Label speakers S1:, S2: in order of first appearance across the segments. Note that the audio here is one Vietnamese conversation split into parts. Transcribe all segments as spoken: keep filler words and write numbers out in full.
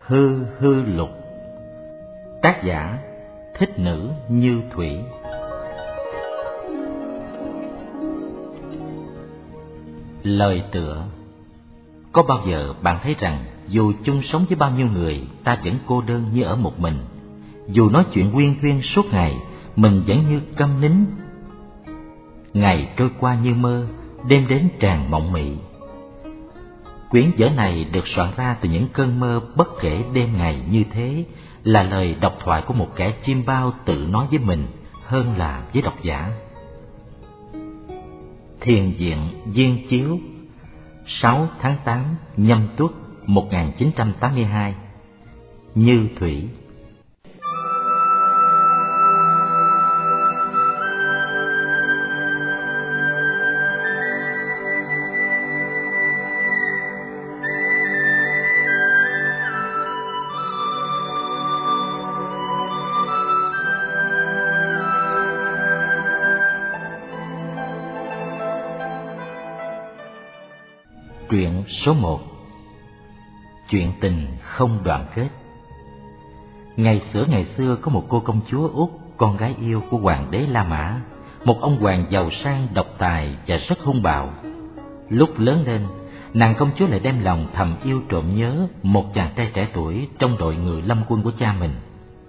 S1: Hư Hư Lục. Tác giả Thích Nữ Như Thủy. Lời tựa. Có bao giờ bạn thấy rằng dù chung sống với bao nhiêu người, ta vẫn cô đơn như ở một mình? Dù nói chuyện uyên thuyên suốt ngày, mình vẫn như câm nín. Ngày trôi qua như mơ, đêm đến tràn mộng mị. Quyển vở này được soạn ra từ những cơn mơ bất kể đêm ngày như thế, là lời độc thoại của một kẻ chim bao tự nói với mình hơn là với độc giả. Thiền viện Viên Chiếu, sáu tháng tám Nhâm Tuất một nghìn chín trăm tám mươi hai. Như Thủy. Truyện số một. Chuyện tình không đoạn kết. Ngày xưa ngày xưa có một cô công chúa Úc, con gái yêu của hoàng đế La Mã, một ông hoàng giàu sang, độc tài và rất hung bạo. Lúc lớn lên, nàng công chúa lại đem lòng thầm yêu trộm nhớ một chàng trai trẻ tuổi trong đội ngự lâm quân của cha mình.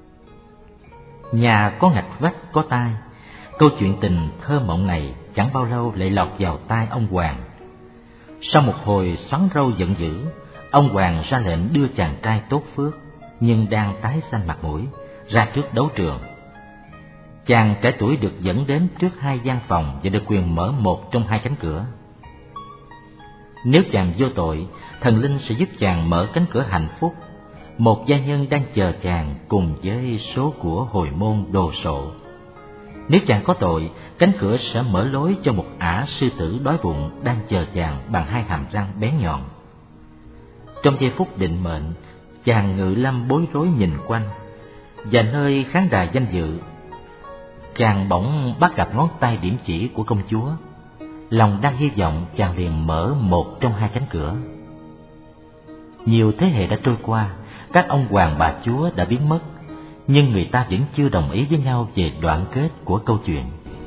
S1: Nhà có ngạch vách có tai, câu chuyện tình thơ mộng này chẳng bao lâu lại lọt vào tai ông hoàng. Sau một hồi xoắn râu giận dữ, ông hoàng ra lệnh đưa chàng trai tốt phước nhưng đang tái xanh mặt mũi ra trước đấu trường. Chàng trẻ tuổi được dẫn đến trước hai gian phòng và được quyền mở một trong hai cánh cửa. Nếu chàng vô tội, thần linh sẽ giúp chàng mở cánh cửa hạnh phúc. Một gia nhân đang chờ chàng cùng với số của hồi môn đồ sộ. Nếu chàng có tội, cánh cửa sẽ mở lối cho một ả sư tử đói bụng đang chờ chàng bằng hai hàm răng bén nhọn. Trong giây phút định mệnh, chàng ngự lâm bối rối nhìn quanh, và nơi khán đài danh dự, chàng bỗng bắt gặp ngón tay điểm chỉ của công chúa. Lòng đang hy vọng, chàng liền mở một trong hai cánh cửa. Nhiều thế hệ đã trôi qua, các ông hoàng bà chúa đã biến mất, nhưng người ta vẫn chưa đồng ý với nhau về đoạn kết của câu chuyện.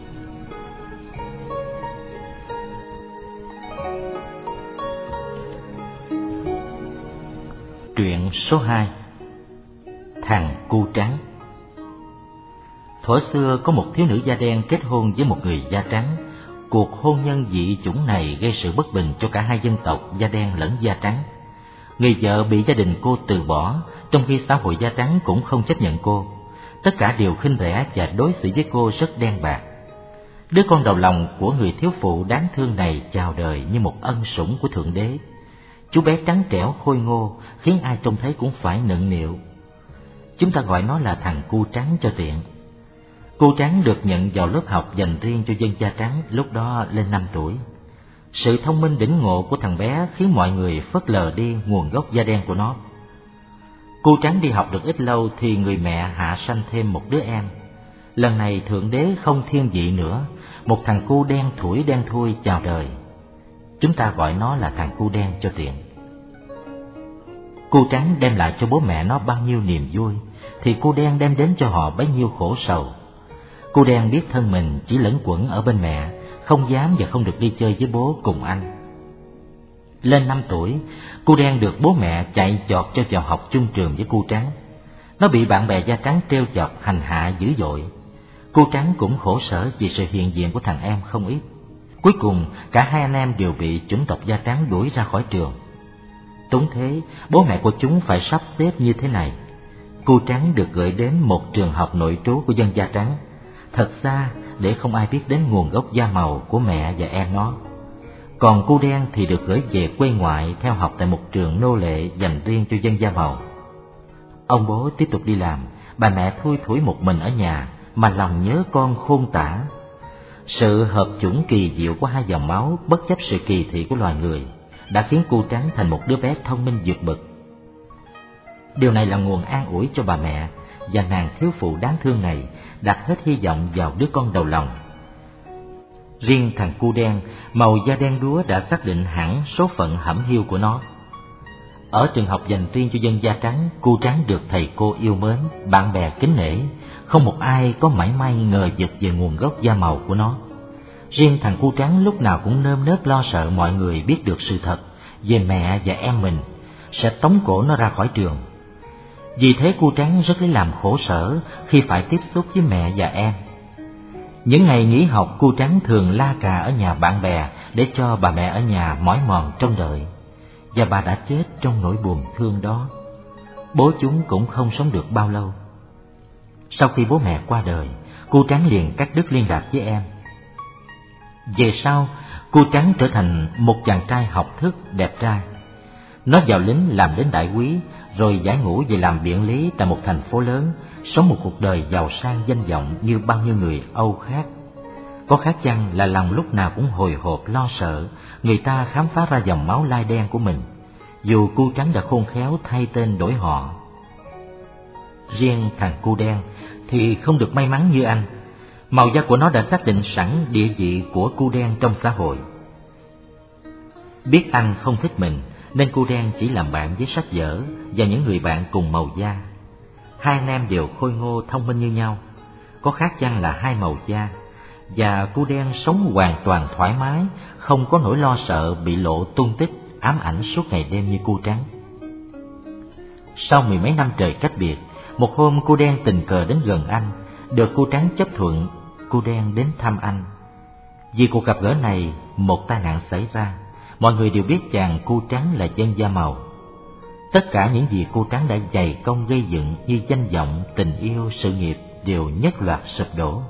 S1: Truyện số hai. Thằng cu trắng. Thuở xưa có một thiếu nữ da đen kết hôn với một người da trắng. Cuộc hôn nhân dị chủng này gây sự bất bình cho cả hai dân tộc da đen lẫn da trắng. Người vợ bị gia đình cô từ bỏ, trong khi xã hội da trắng cũng không chấp nhận cô. Tất cả đều khinh rẻ và đối xử với cô rất đen bạc. Đứa con đầu lòng của người thiếu phụ đáng thương này chào đời như một ân sủng của Thượng Đế. Chú bé trắng trẻo khôi ngô, khiến ai trông thấy cũng phải nựng nịu. Chúng ta gọi nó là thằng cu trắng cho tiện. Cu trắng được nhận vào lớp học dành riêng cho dân da trắng, lúc đó lên năm tuổi. Sự thông minh đỉnh ngộ của thằng bé khiến mọi người phớt lờ đi nguồn gốc da đen của nó. Cu trắng đi học được ít lâu thì người mẹ hạ sanh thêm một đứa em. Lần này Thượng Đế không thiên vị nữa, một thằng cu đen thủi đen thui chào đời. Chúng ta gọi nó là thằng cu đen cho tiện. Cu trắng đem lại cho bố mẹ nó bao nhiêu niềm vui, thì cu đen đem đến cho họ bấy nhiêu khổ sầu. Cu đen biết thân mình chỉ lẫn quẩn ở bên mẹ, không dám và không được đi chơi với bố cùng anh. Lên năm tuổi, cu đen được bố mẹ chạy chọt cho vào học chung trường với cu trắng. Nó bị bạn bè da trắng trêu chọc hành hạ dữ dội. Cu trắng cũng khổ sở vì sự hiện diện của thằng em không ít. Cuối cùng cả hai anh em đều bị chủng tộc da trắng đuổi ra khỏi trường. Túng thế, bố mẹ của chúng phải sắp xếp như thế này. Cu trắng được gửi đến một trường học nội trú của dân da trắng, thật xa để không ai biết đến nguồn gốc da màu của mẹ và em nó. Còn cu đen thì được gửi về quê ngoại theo học tại một trường nô lệ dành riêng cho dân da màu. Ông bố tiếp tục đi làm, bà mẹ thui thủi một mình ở nhà mà lòng nhớ con khôn tả. Sự hợp chủng kỳ diệu của hai dòng máu, bất chấp sự kỳ thị của loài người, đã khiến cu trắng thành một đứa bé thông minh vượt bậc. Điều này là nguồn an ủi cho bà mẹ, và nàng thiếu phụ đáng thương này đặt hết hy vọng vào đứa con đầu lòng. Riêng thằng cu đen, màu da đen đúa đã xác định hẳn số phận hẩm hiu của nó. Ở trường học dành riêng cho dân da trắng, cu Trắng được thầy cô yêu mến, bạn bè kính nể, không một ai có mảy may ngờ vực về nguồn gốc da màu của nó. Riêng thằng cu Trắng lúc nào cũng nơm nớp lo sợ mọi người biết được sự thật về mẹ và em mình, sẽ tống cổ nó ra khỏi trường. Vì thế cu Trắng rất lấy làm khổ sở khi phải tiếp xúc với mẹ và em. Những ngày nghỉ học, cu Trắng thường la cà ở nhà bạn bè để cho bà mẹ ở nhà mỏi mòn trông đợi. Và bà đã chết trong nỗi buồn thương đó. Bố chúng cũng không sống được bao lâu. Sau khi bố mẹ qua đời, cu Trắng liền cắt đứt liên lạc với em. Về sau, cu Trắng trở thành một chàng trai học thức, đẹp trai. Nó vào lính làm đến đại úy, rồi giải ngũ về làm biện lý tại một thành phố lớn, sống một cuộc đời giàu sang danh vọng như bao nhiêu người Âu khác. Có khác chăng là lòng lúc nào cũng hồi hộp lo sợ người ta khám phá ra dòng máu lai đen của mình, dù cu Trắng đã khôn khéo thay tên đổi họ. Riêng thằng cu đen thì không được may mắn như anh. Màu da của nó đã xác định sẵn địa vị của cu đen trong xã hội. Biết anh không thích mình, nên cu đen chỉ làm bạn với sách vở và những người bạn cùng màu da. Hai anh em đều khôi ngô thông minh như nhau, có khác chăng là hai màu da, và cu đen sống hoàn toàn thoải mái, không có nỗi lo sợ bị lộ tung tích, ám ảnh suốt ngày đêm như cu Trắng. Sau mười mấy năm trời cách biệt, một hôm cu đen tình cờ đến gần anh, được cu Trắng chấp thuận. Cu đen đến thăm anh. Vì cuộc gặp gỡ này, một tai nạn xảy ra. Mọi người đều biết chàng cu Trắng là dân da màu. Tất cả những gì cu Trắng đã dày công gây dựng như danh vọng, tình yêu, sự nghiệp đều nhất loạt sụp đổ.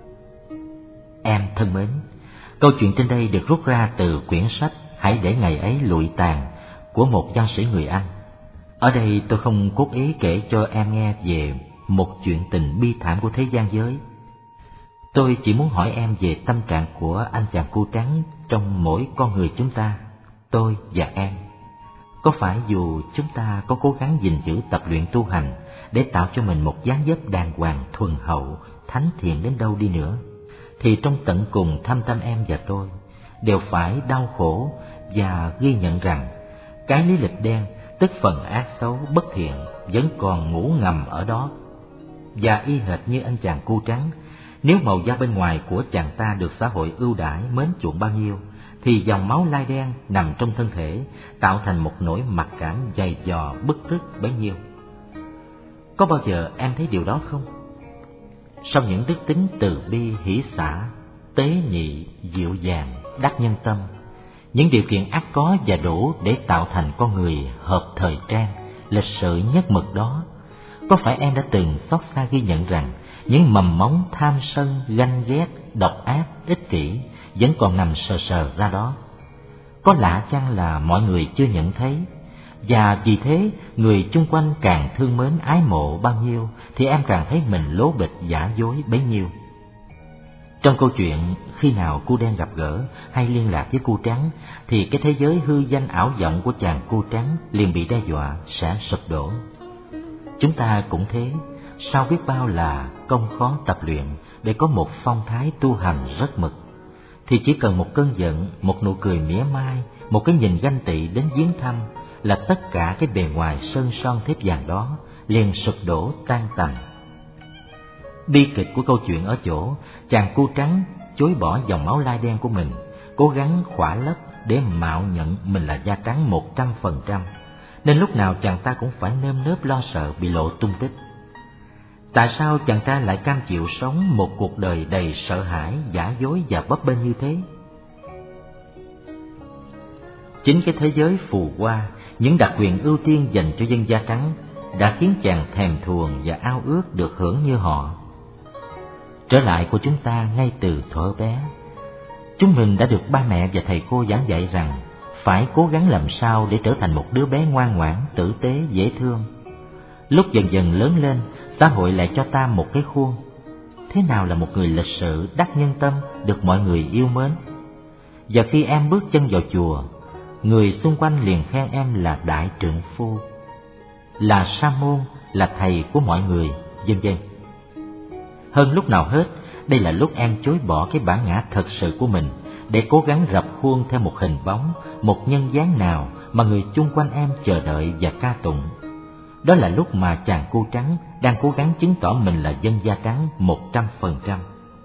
S1: Em thân mến, câu chuyện trên đây được rút ra từ quyển sách Hãy để ngày ấy lụi tàn của một văn sĩ người Anh. Ở đây tôi không cốt ý kể cho em nghe về một chuyện tình bi thảm của thế gian giới. Tôi chỉ muốn hỏi em về tâm trạng của anh chàng cu Trắng trong mỗi con người chúng ta, tôi và em. Có phải dù chúng ta có cố gắng gìn giữ tập luyện tu hành để tạo cho mình một dáng dấp đàng hoàng, thuần hậu, thánh thiện đến đâu đi nữa, thì trong tận cùng thâm tâm em và tôi đều phải đau khổ và ghi nhận rằng cái lý lịch đen, tức phần ác xấu bất thiện, vẫn còn ngủ ngầm ở đó. Và y hệt như anh chàng cu Trắng, nếu màu da bên ngoài của chàng ta được xã hội ưu đãi mến chuộng bao nhiêu, thì dòng máu lai đen nằm trong thân thể tạo thành một nỗi mặc cảm dày dò bức rứt bấy nhiêu. Có bao giờ em thấy điều đó không? Sau những đức tính từ bi, hỷ xả, tế nhị, dịu dàng, đắc nhân tâm, những điều kiện ắt có và đủ để tạo thành con người hợp thời trang, lịch sự nhất mực đó, có phải em đã từng xót xa ghi nhận rằng những mầm móng tham sân, ganh ghét, độc ác, ích kỷ vẫn còn nằm sờ sờ ra đó? Có lạ chăng là mọi người chưa nhận thấy, và vì thế người chung quanh càng thương mến ái mộ bao nhiêu thì em càng thấy mình lố bịch giả dối bấy nhiêu. Trong câu chuyện, khi nào cu đen gặp gỡ hay liên lạc với cu Trắng thì cái thế giới hư danh ảo vọng của chàng cu Trắng liền bị đe dọa sẽ sụp đổ. Chúng ta cũng thế, sau biết bao là công khó tập luyện để có một phong thái tu hành rất mực, thì chỉ cần một cơn giận, một nụ cười mỉa mai, một cái nhìn ganh tị đến viếng thăm là tất cả cái bề ngoài sơn son thép vàng đó liền sụp đổ tan tành. Bi kịch của câu chuyện ở chỗ chàng cu Trắng chối bỏ dòng máu lai đen của mình, cố gắng khỏa lấp để mạo nhận mình là da trắng một trăm phần trăm, nên lúc nào chàng ta cũng phải nơm nớp lo sợ bị lộ tung tích. Tại sao chàng ta lại cam chịu sống một cuộc đời đầy sợ hãi, giả dối và bấp bênh như thế? Chính cái thế giới phù hoa, những đặc quyền ưu tiên dành cho dân da trắng đã khiến chàng thèm thuồng và ao ước được hưởng như họ. Trở lại của chúng ta ngay từ thuở bé, chúng mình đã được ba mẹ và thầy cô giảng dạy rằng phải cố gắng làm sao để trở thành một đứa bé ngoan ngoãn, tử tế, dễ thương. Lúc dần dần lớn lên, xã hội lại cho ta một cái khuôn. Thế nào là một người lịch sự, đắc nhân tâm, được mọi người yêu mến? Và khi em bước chân vào chùa, người xung quanh liền khen em là đại trượng phu, là sa môn, là thầy của mọi người, vân vân. Hơn lúc nào hết, đây là lúc em chối bỏ cái bản ngã thật sự của mình để cố gắng rập khuôn theo một hình bóng, một nhân dáng nào mà người chung quanh em chờ đợi và ca tụng. Đó là lúc mà chàng cu trắng đang cố gắng chứng tỏ mình là dân da trắng một trăm phần trăm.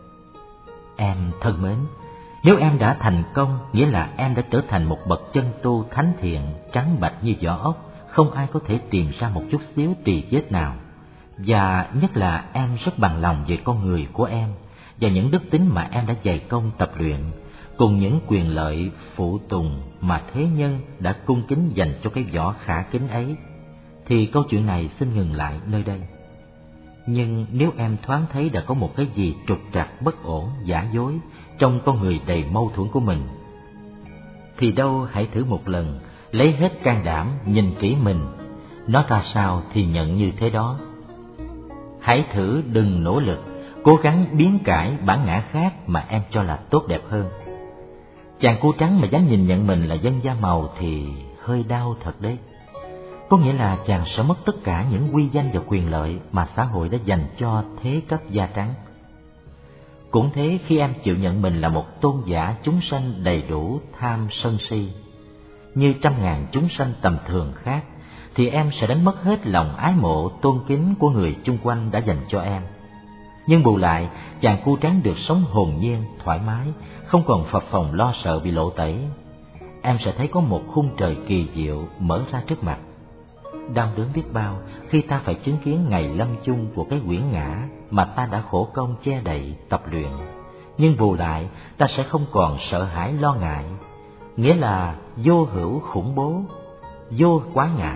S1: Em thân mến, nếu em đã thành công, nghĩa là em đã trở thành một bậc chân tu thánh thiện, trắng bạch như vỏ ốc, không ai có thể tìm ra một chút xíu tì vết nào. Và nhất là em rất bằng lòng về con người của em và những đức tính mà em đã dày công tập luyện, cùng những quyền lợi phụ tùng mà thế nhân đã cung kính dành cho cái vỏ khả kính ấy, thì câu chuyện này xin ngừng lại nơi đây. Nhưng nếu em thoáng thấy đã có một cái gì trục trặc bất ổn, giả dối trong con người đầy mâu thuẫn của mình, thì đâu hãy thử một lần, lấy hết can đảm nhìn kỹ mình, nó ra sao thì nhận như thế đó. Hãy thử đừng nỗ lực, cố gắng biến cải bản ngã khác mà em cho là tốt đẹp hơn. Chàng cu trắng mà dám nhìn nhận mình là dân da màu thì hơi đau thật đấy. Có nghĩa là chàng sẽ mất tất cả những uy danh và quyền lợi mà xã hội đã dành cho thế cấp da trắng. Cũng thế, khi em chịu nhận mình là một tôn giả chúng sanh đầy đủ tham sân si, như trăm ngàn chúng sanh tầm thường khác, thì em sẽ đánh mất hết lòng ái mộ tôn kính của người chung quanh đã dành cho em. Nhưng bù lại, chàng cu trắng được sống hồn nhiên, thoải mái, không còn phập phồng lo sợ bị lộ tẩy. Em sẽ thấy có một khung trời kỳ diệu mở ra trước mặt. Đau đớn biết bao khi ta phải chứng kiến ngày lâm chung của cái quyển ngã mà ta đã khổ công che đậy, tập luyện. Nhưng bù lại, ta sẽ không còn sợ hãi lo ngại, nghĩa là vô hữu khủng bố, vô quá ngại.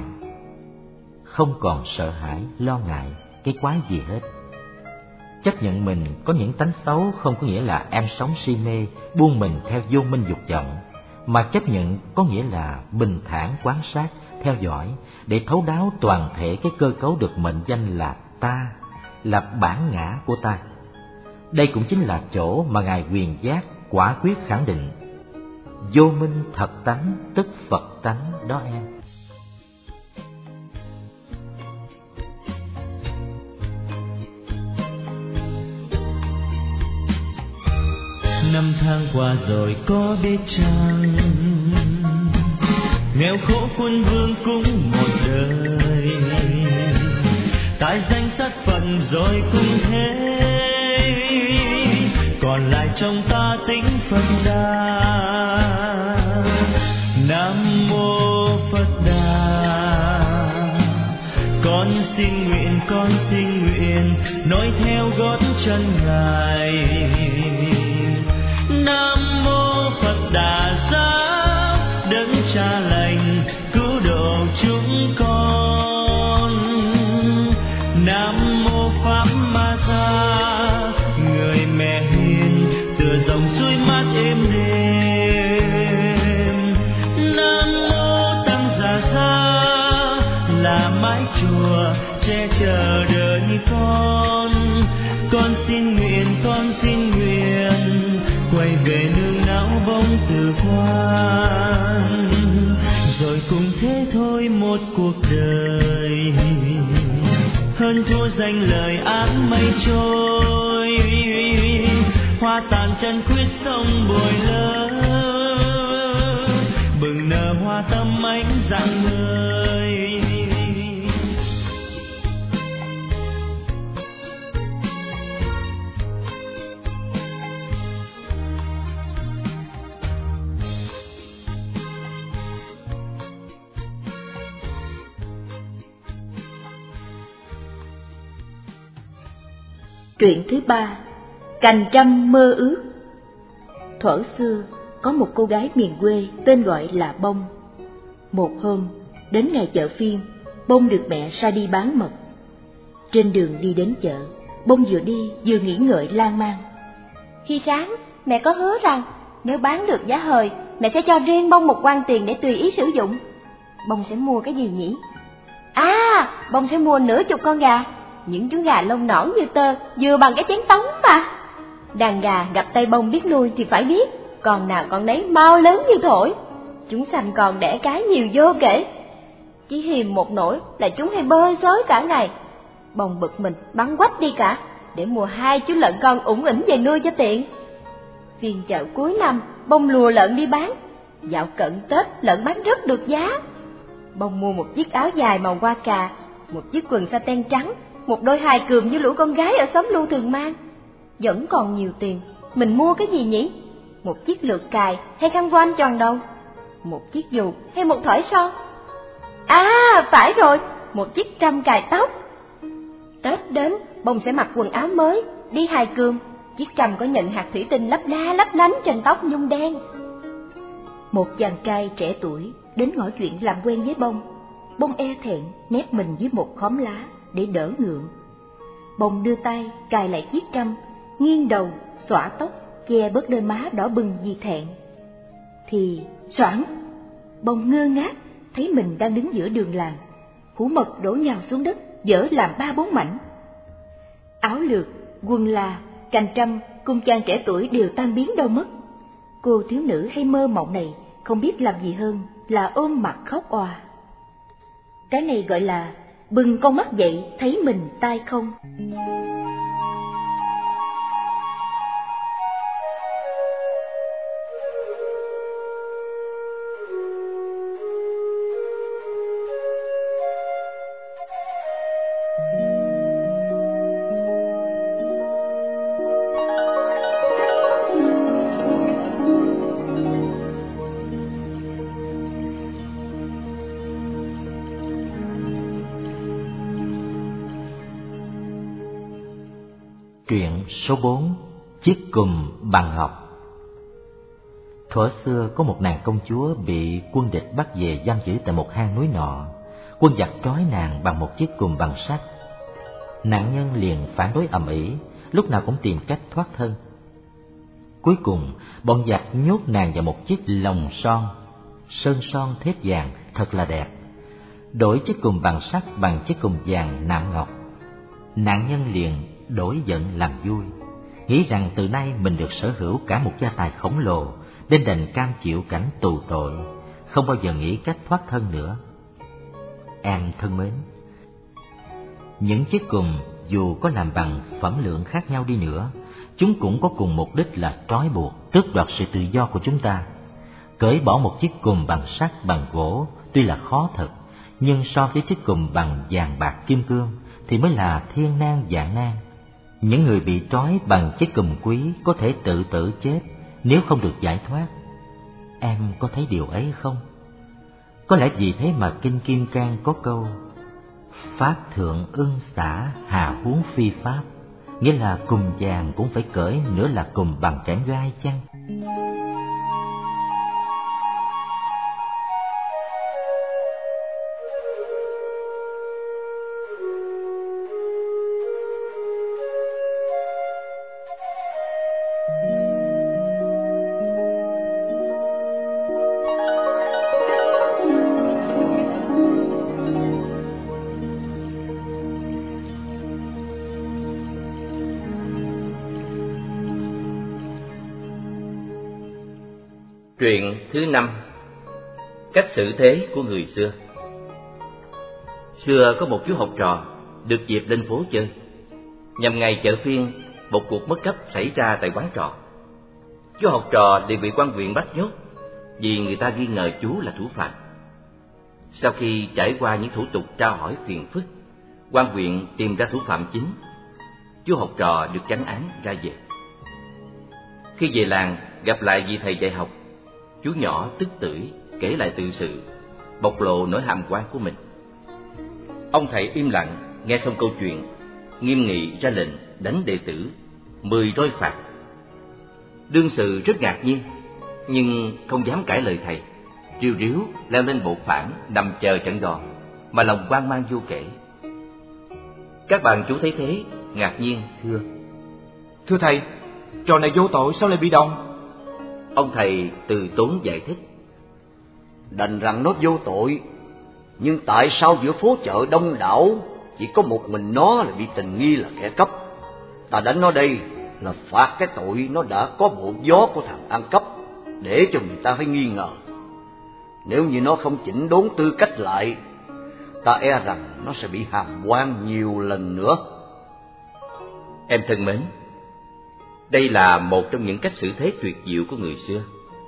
S1: Không còn sợ hãi, lo ngại cái quái gì hết. Chấp nhận mình có những tánh xấu không có nghĩa là em sống si mê, buông mình theo vô minh dục vọng, mà chấp nhận có nghĩa là bình thản quan sát, theo dõi để thấu đáo toàn thể cái cơ cấu được mệnh danh là ta, là bản ngã của ta. Đây cũng chính là chỗ mà Ngài Quyền Giác quả quyết khẳng định: vô minh thật tánh tức Phật tánh đó em.
S2: Năm tháng qua rồi có biết chăng, nghèo khổ quân vương cũng một đời, tại danh sát phận rồi cũng thế, còn lại trong ta tính Phật Đà. Nam mô Phật Đà. Con xin nguyện, con xin nguyện nói theo gót chân Ngài. Nam mô Phật Đà Giáo, đấng Cha lành cứu độ chúng con. Nam mô Pháp Ma Tha, người mẹ hiền tựa dòng suối mát êm đềm. Nam mô Tăng Già Sa, là mái chùa che chở đời con. Con xin nguyện, con xin nguyện quay về nương não bóng từ quan, rồi cùng thế thôi một cuộc đời, hơn thua danh lời ác mây trôi, hoa tàn chân khuyết sông bồi lỡ, bừng nở hoa tâm ánh rạng ngời.
S3: Truyện thứ ba, Cành trăm mơ ước. Thuở xưa, có một cô gái miền quê tên gọi là Bông. Một hôm, đến ngày chợ phiên, Bông được mẹ sai đi bán mật. Trên đường đi đến chợ, Bông vừa đi vừa nghĩ ngợi lan man.
S4: Khi sáng, mẹ có hứa rằng nếu bán được giá hời, mẹ sẽ cho riêng Bông một quan tiền để tùy ý sử dụng. Bông sẽ mua cái gì nhỉ? À, Bông sẽ mua nửa chục con gà. Những chú gà lông nõn như tơ, vừa bằng cái chén tống mà. Đàn gà gặp tay Bông biết nuôi thì phải biết, con nào con nấy mau lớn như thổi. Chúng sanh còn đẻ cái nhiều vô kể. Chỉ hiềm một nỗi là chúng hay bơi xới cả ngày. Bông bực mình bắn quách đi cả, để mua hai chú lợn con ủng ỉnh về nuôi cho tiện. Phiên chợ cuối năm, Bông lùa lợn đi bán. Dạo cận Tết lợn bán rất được giá. Bông mua một chiếc áo dài màu hoa cà, một chiếc quần sa ten trắng, một đôi hài cườm như lũ con gái ở xóm Lưu thường mang. Vẫn còn nhiều tiền, mình mua cái gì nhỉ? Một chiếc lược cài hay khăn voan tròn đầu? Một chiếc dù hay một thỏi son? À, phải rồi, một chiếc trâm cài tóc. Tết đến, Bông sẽ mặc quần áo mới, đi hài cườm. Chiếc trâm có nhận hạt thủy tinh lấp la lấp lánh trên tóc nhung đen.
S3: Một chàng trai trẻ tuổi đến ngỏ chuyện làm quen với Bông. Bông e thẹn nép mình dưới một khóm lá để đỡ ngượng. Bông đưa tay cài lại chiếc trâm, nghiêng đầu xõa tóc che bớt đôi má đỏ bừng vì thẹn. Thì xoảng, Bông ngơ ngác thấy mình đang đứng giữa đường làng. Hũ mật đổ nhào xuống đất, vỡ làm ba bốn mảnh. Áo lược, quần là, cành trâm cùng chàng trẻ tuổi đều tan biến đâu mất. Cô thiếu nữ hay mơ mộng này không biết làm gì hơn là ôm mặt khóc òa. Cái này gọi là bừng con mắt dậy thấy mình tai không.
S1: Truyện số bốn. Chiếc cùm bằng ngọc. Thuở xưa có một nàng công chúa bị quân địch bắt về giam giữ tại một hang núi nọ. Quân giặc trói nàng bằng một chiếc cùm bằng sắt. Nạn nhân liền phản đối ầm ĩ, lúc nào cũng tìm cách thoát thân. Cuối cùng, bọn giặc nhốt nàng vào một chiếc lồng son, sơn son thép vàng thật là đẹp. Đổi chiếc cùm bằng sắt bằng chiếc cùm vàng nạm ngọc. Nạn nhân liền đổi giận làm vui, nghĩ rằng từ nay mình được sở hữu cả một gia tài khổng lồ, nên đành cam chịu cảnh tù tội, không bao giờ nghĩ cách thoát thân nữa. Em thân mến, những chiếc cùm dù có làm bằng phẩm lượng khác nhau đi nữa, chúng cũng có cùng mục đích là trói buộc, tước đoạt sự tự do của chúng ta. Cởi bỏ một chiếc cùm bằng sắt bằng gỗ tuy là khó thật, nhưng so với chiếc cùm bằng vàng bạc kim cương thì mới là thiên nan vạn nan. Những người bị trói bằng chiếc cùm quý có thể tự tử chết nếu không được giải thoát. Em có thấy điều ấy không? Có lẽ vì thế mà Kinh Kim Cang có câu Pháp thượng ưng xả hà huống phi pháp, nghĩa là cùm vàng cũng phải cởi, nữa là cùm bằng kẽm gai chăng?
S5: Truyện thứ năm. Cách xử thế của người xưa. Xưa có một chú học trò được dịp lên phố chơi. Nhằm ngày chợ phiên, một cuộc mất cắp xảy ra tại quán trọ. Chú học trò liền bị quan huyện bắt nhốt vì người ta nghi ngờ chú là thủ phạm. Sau khi trải qua những thủ tục tra hỏi phiền phức, quan huyện tìm ra thủ phạm chính. Chú học trò được chánh án ra về. Khi về làng gặp lại vị thầy dạy học, chú nhỏ tức tưởi kể lại tự sự, bộc lộ nỗi hàm quan của mình. Ông thầy im lặng nghe xong câu chuyện, nghiêm nghị ra lệnh đánh đệ tử mười roi phạt. Đương sự rất ngạc nhiên, nhưng không dám cãi lời thầy, riu riu leo lên bộ phản nằm chờ trận đòn, mà lòng hoang mang vô kể. Các bạn chú thấy thế ngạc nhiên thưa:
S6: Thưa thầy, trò này vô tội sao lại bị đòn?
S5: Ông thầy từ tốn giải thích:
S7: Đành rằng nó vô tội, nhưng tại sao giữa phố chợ đông đảo chỉ có một mình nó là bị tình nghi là kẻ cắp? Ta đánh nó đây là phạt cái tội nó đã có bộ gió của thằng ăn cắp, để cho người ta phải nghi ngờ. Nếu như nó không chỉnh đốn tư cách lại, ta e rằng nó sẽ bị hàm oan nhiều lần nữa.
S5: Em thân mến, đây là một trong những cách xử thế tuyệt diệu của người xưa.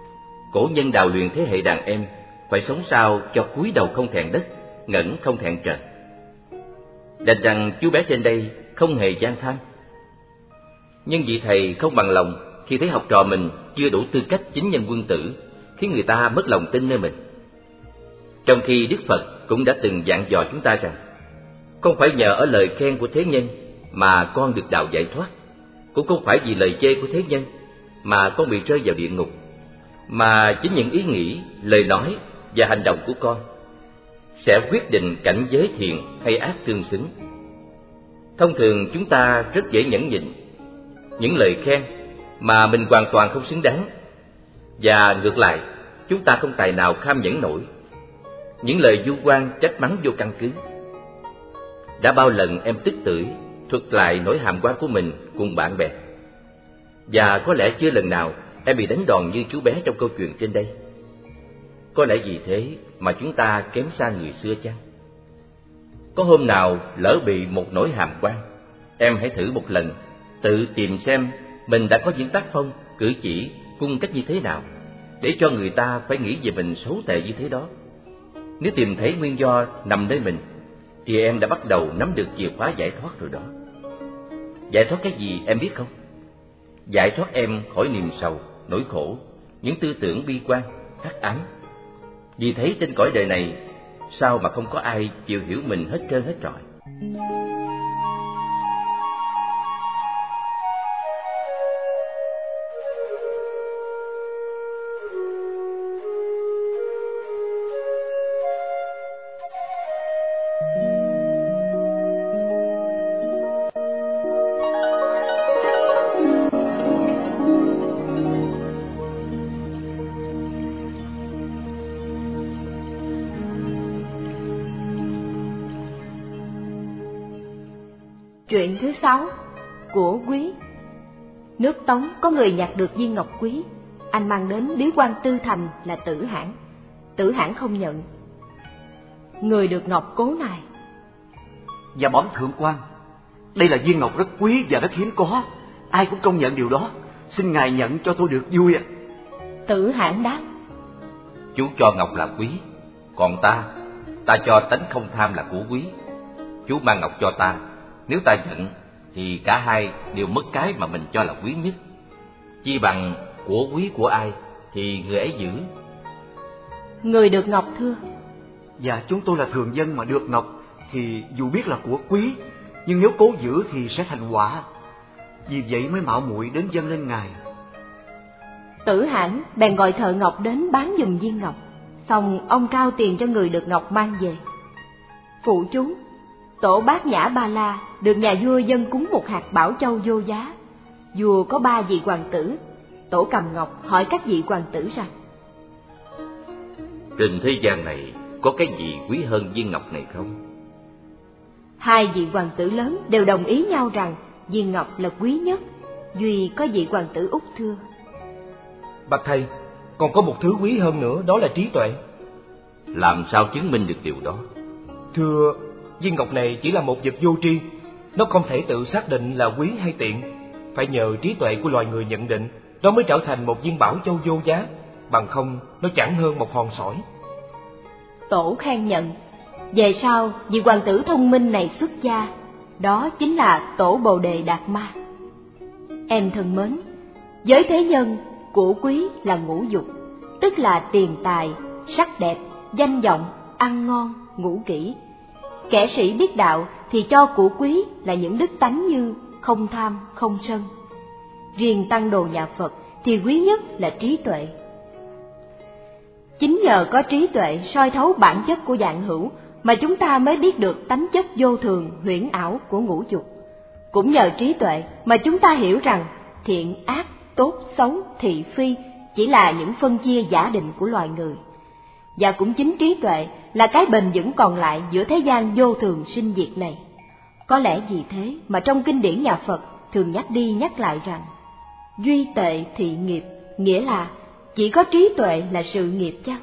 S5: cổ nhân đào luyện thế hệ đàn em phải sống sao cho cúi đầu không thẹn đất, ngẩng không thẹn trời. Đành rằng chú bé trên đây không hề gian tham. Nhưng vị thầy không bằng lòng khi thấy học trò mình chưa đủ tư cách chính nhân quân tử, khiến người ta mất lòng tin nơi mình. Trong khi Đức Phật cũng đã từng dặn dò chúng ta rằng, không phải nhờ ở lời khen của thế nhân mà con được đạo giải thoát, cũng không phải vì lời chê của thế nhân mà con bị rơi vào địa ngục, mà chính những ý nghĩ, lời nói và hành động của con sẽ quyết định cảnh giới thiện hay ác tương xứng. Thông thường chúng ta rất dễ nhẫn nhịn những lời khen mà mình hoàn toàn không xứng đáng, và ngược lại, chúng ta không tài nào kham nhẫn nổi những lời vu oan trách mắng vô căn cứ. Đã bao lần em tức tưởi thuật lại nỗi hàm oan của mình cùng bạn bè, và có lẽ chưa lần nào em bị đánh đòn như chú bé trong câu chuyện trên đây. Có lẽ vì thế mà chúng ta kém xa người xưa chăng? Có hôm nào lỡ bị một nỗi hàm oan, em hãy thử một lần tự tìm xem mình đã có những tác phong, cử chỉ, cung cách như thế nào để cho người ta phải nghĩ về mình xấu tệ như thế đó. Nếu tìm thấy nguyên do nằm nơi mình thì em đã bắt đầu nắm được chìa khóa giải thoát rồi đó. Giải thoát cái gì em biết không? Giải thoát em khỏi niềm sầu, nỗi khổ, những tư tưởng bi quan, hắc ám. Vì thế trên cõi đời này, sao mà không có ai chịu hiểu mình hết trơn hết trọi.
S4: Chuyện thứ sáu, của quý. Nước Tống có người nhặt được viên ngọc quý, anh mang đến biếu quan Tư Thành là Tử Hãn. Tử Hãn không nhận. Người được ngọc cố này:
S7: Dạ bẩm thượng quan, đây là viên ngọc rất quý và rất hiếm có, ai cũng công nhận điều đó, xin ngài nhận cho tôi được vui ạ.
S4: Tử Hãn đáp:
S5: Chú cho ngọc là quý, còn ta, ta cho tánh không tham là của quý. Chú mang ngọc cho ta, nếu ta nhận thì cả hai đều mất cái mà mình cho là quý nhất. Chi bằng của quý của ai thì người ấy giữ.
S4: Người được ngọc thưa:
S7: Dạ chúng tôi là thường dân mà được ngọc thì dù biết là của quý, nhưng nếu cố giữ thì sẽ thành họa, vì vậy mới mạo muội đến dâng lên ngài.
S4: Tử Hãn bèn gọi thợ ngọc đến bán giùm viên ngọc, xong ông trao tiền cho người được ngọc mang về. Phụ chú: Tổ Bát Nhã Ba La được nhà vua dâng cúng một hạt bảo châu vô giá. Vua có ba vị hoàng tử. Tổ cầm ngọc hỏi các vị hoàng tử rằng:
S5: Trên thế gian này có cái gì quý hơn viên ngọc này không?
S4: Hai vị hoàng tử lớn đều đồng ý nhau rằng viên ngọc là quý nhất. Duy có vị hoàng tử út thưa:
S6: Bạch thầy, còn có một thứ quý hơn nữa, đó là trí tuệ.
S5: Làm sao chứng minh được điều đó?
S6: Thưa, viên ngọc này chỉ là một vật vô tri, nó không thể tự xác định là quý hay tiện. Phải nhờ trí tuệ của loài người nhận định, nó mới trở thành một viên bảo châu vô giá, bằng không nó chẳng hơn một hòn sỏi.
S4: Tổ khen nhận. Về sau, vị hoàng tử thông minh này xuất gia, đó chính là Tổ Bồ Đề Đạt Ma. Em thân mến, với thế nhân, của quý là ngũ dục, tức là tiền tài, sắc đẹp, danh vọng, ăn ngon, ngủ kỹ. Kẻ sĩ biết đạo thì cho của quý là những đức tánh như không tham, không sân. Riêng tăng đồ nhà Phật thì quý nhất là trí tuệ. Chính nhờ có trí tuệ soi thấu bản chất của vạn hữu mà chúng ta mới biết được tánh chất vô thường, huyễn ảo của ngũ dục. Cũng nhờ trí tuệ mà chúng ta hiểu rằng thiện, ác, tốt, xấu, thị, phi chỉ là những phân chia giả định của loài người. Và cũng chính trí tuệ là cái bền vững còn lại giữa thế gian vô thường sinh diệt này. Có lẽ vì thế mà trong kinh điển nhà Phật thường nhắc đi nhắc lại rằng duy tệ thị nghiệp, nghĩa là chỉ có trí tuệ là sự nghiệp chăng?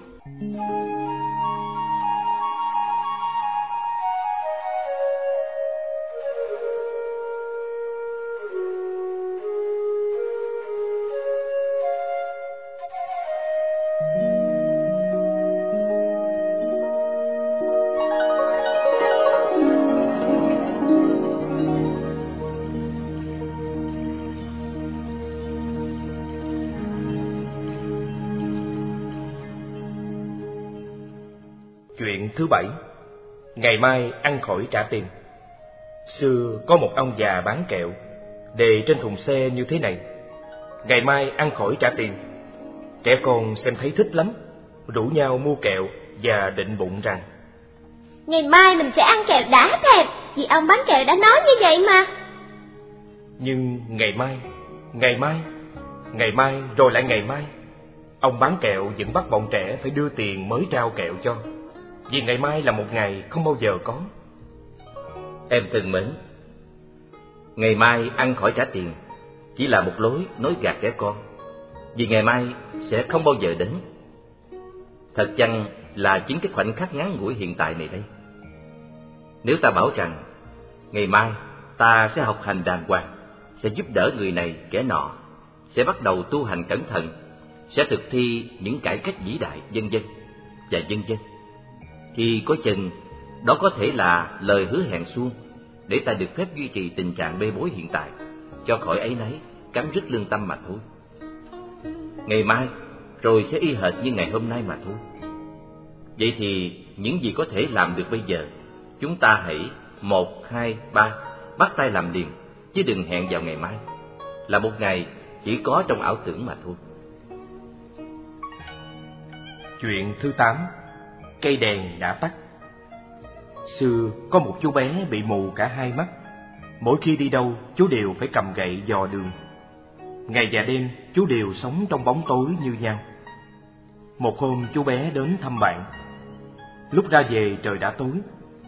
S6: Chuyện thứ bảy. Ngày mai ăn khỏi trả tiền. Xưa có một ông già bán kẹo, đề trên thùng xe như thế này: ngày mai ăn khỏi trả tiền. Trẻ con xem thấy thích lắm, rủ nhau mua kẹo và định bụng rằng:
S4: ngày mai mình sẽ ăn kẹo đã thèm, vì ông bán kẹo đã nói như vậy mà.
S6: Nhưng ngày mai, ngày mai, ngày mai rồi lại ngày mai, ông bán kẹo vẫn bắt bọn trẻ phải đưa tiền mới trao kẹo cho, vì ngày mai là một ngày không bao giờ có.
S5: Em thân mến, ngày mai ăn khỏi trả tiền chỉ là một lối nói gạt trẻ con, vì ngày mai sẽ không bao giờ đến. Thật chăng là chính cái khoảnh khắc ngắn ngủi hiện tại này đây. Nếu ta bảo rằng ngày mai ta sẽ học hành đàng hoàng, sẽ giúp đỡ người này kẻ nọ, sẽ bắt đầu tu hành cẩn thận, sẽ thực thi những cải cách vĩ đại, vân vân và vân vân, thì có chừng đó có thể là lời hứa hẹn suông để ta được phép duy trì tình trạng bê bối hiện tại, cho khỏi áy náy cắn rứt lương tâm mà thôi. Ngày mai rồi sẽ y hệt như ngày hôm nay mà thôi. Vậy thì những gì có thể làm được bây giờ, chúng ta hãy một, hai, ba bắt tay làm liền, chứ đừng hẹn vào ngày mai, là một ngày chỉ có trong ảo tưởng mà thôi.
S6: Chuyện thứ tám. Cây đèn đã tắt. Xưa có một chú bé bị mù cả hai mắt. Mỗi khi đi đâu, chú đều phải cầm gậy dò đường. Ngày và đêm, chú đều sống trong bóng tối như nhau. Một hôm, chú bé đến thăm bạn. Lúc ra về trời đã tối.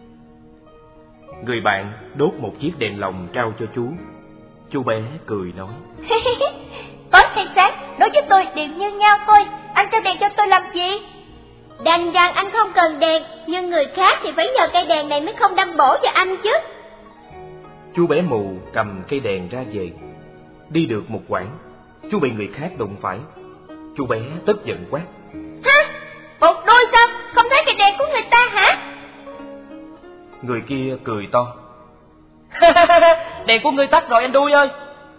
S6: Người bạn đốt một chiếc đèn lồng trao cho chú. Chú bé cười nói:
S4: tối hay sáng, đối với tôi đều như nhau thôi. Anh cho đèn cho tôi làm gì? Đành rằng anh không cần đèn, nhưng người khác thì phải nhờ cây đèn này mới không đâm bổ cho anh chứ.
S6: Chú bé mù cầm cây đèn ra về. Đi được một quãng, chú bị người khác đụng phải. Chú bé tức giận quát:
S4: hả? Một đôi sao? Không thấy cây đèn của người ta hả?
S6: Người kia cười to:
S8: đèn của ngươi tắt rồi anh đuôi ơi.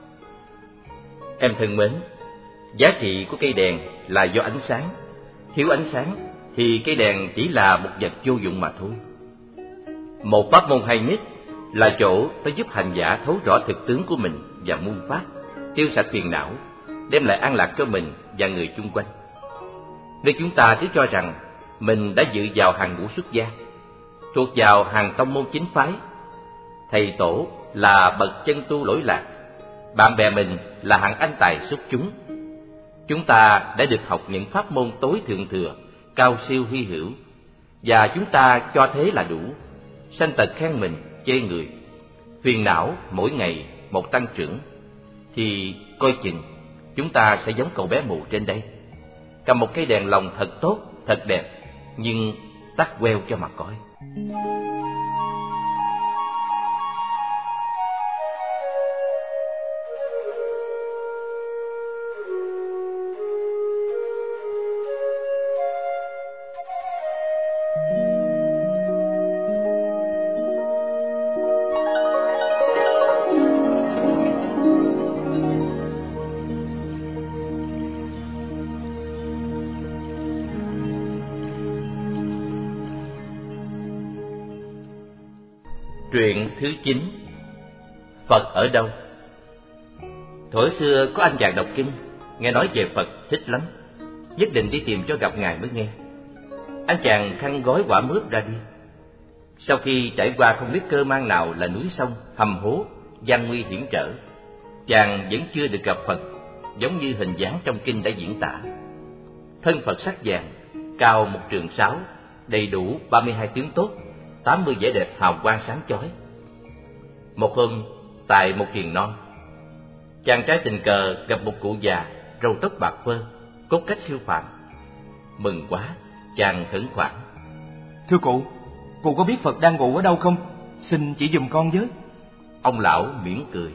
S5: Em thân mến, giá trị của cây đèn là do ánh sáng. Thiếu ánh sáng thì cây đèn chỉ là một vật vô dụng mà thôi. Một pháp môn hay nhất là chỗ ta giúp hành giả thấu rõ thực tướng của mình và muôn pháp, tiêu sạch phiền não, đem lại an lạc cho mình và người chung quanh. Nếu chúng ta cứ cho rằng mình đã dự vào hàng ngũ xuất gia, thuộc vào hàng tông môn chính phái, thầy tổ là bậc chân tu lỗi lạc, bạn bè mình là hạng anh tài xuất chúng, chúng ta đã được học những pháp môn tối thượng thừa, cao siêu hy hữu, và chúng ta cho thế là đủ, sanh tật khen mình, chê người, phiền não mỗi ngày một tăng trưởng, thì coi chừng chúng ta sẽ giống cậu bé mù trên đây, cầm một cây đèn lồng thật tốt, thật đẹp, nhưng tắt queo cho mà coi. Truyện thứ chín. Phật ở đâu? Thuở xưa có anh chàng đọc kinh, nghe nói về Phật thích lắm, nhất định đi tìm cho gặp Ngài mới nghe. Anh chàng khăn gói quả mướp ra đi. Sau khi trải qua không biết cơ man nào là núi sông, hầm hố, gian nguy hiểm trở, chàng vẫn chưa được gặp Phật, giống như hình dáng trong kinh đã diễn tả. Thân Phật sắc vàng, cao một trượng sáu, đầy đủ ba mươi hai tướng tốt, tám mươi vẻ đẹp hào quang sáng chói. Một hôm, tại một thiền non, chàng trai tình cờ gặp một cụ già, râu tóc bạc phơ, cốt cách siêu phàm. Mừng quá, chàng khẩn khoản:
S6: thưa cụ, cụ có biết Phật đang ngủ ở đâu không? Xin chỉ giùm con với.
S5: Ông lão mỉm cười: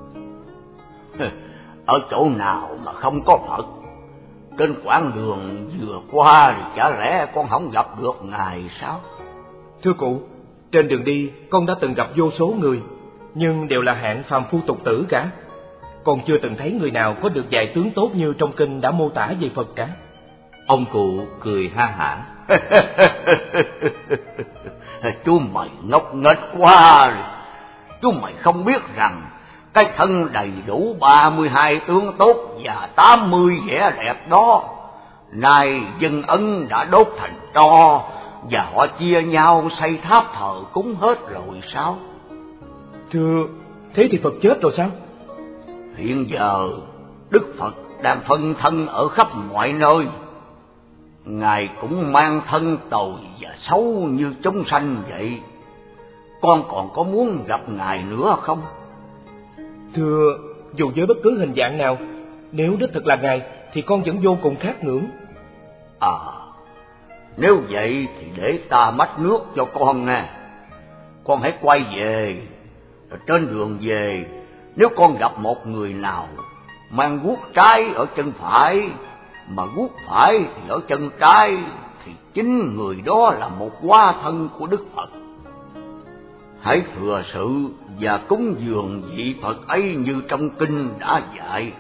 S7: ở chỗ nào mà không có Phật? Trên quãng đường vừa qua thì chả lẽ con không gặp được Ngài sao?
S6: Thưa cụ, trên đường đi con đã từng gặp vô số người, nhưng đều là hạng phàm phu tục tử cả. Con chưa từng thấy người nào có được vài tướng tốt như trong kinh đã mô tả về Phật cả.
S5: Ông cụ cười ha hả:
S7: Chú mày ngốc nghếch quá rồi. Chú mày không biết rằng cái thân đầy đủ ba mươi hai tướng tốt và tám mươi vẻ đẹp đó, nay dân Ấn đã đốt thành tro và họ chia nhau xây tháp thờ cúng hết rồi sao?
S6: Thưa, thế thì Phật chết rồi sao?
S7: Hiện giờ Đức Phật đang phân thân ở khắp mọi nơi. Ngài cũng mang thân tồi và xấu như chúng sanh vậy. Con còn có muốn gặp Ngài nữa không?
S6: Thưa, dù với bất cứ hình dạng nào, nếu đích thực là Ngài thì con vẫn vô cùng khát ngưỡng.
S7: À, nếu vậy thì để ta mách nước cho con nghe. Con hãy quay về, rồi trên đường về, nếu con gặp một người nào mang guốc trái ở chân phải, mà guốc phải thì ở chân trái, thì chính người đó là một hóa thân của Đức Phật. Hãy thừa sự và cúng dường vị Phật ấy như trong kinh đã dạy.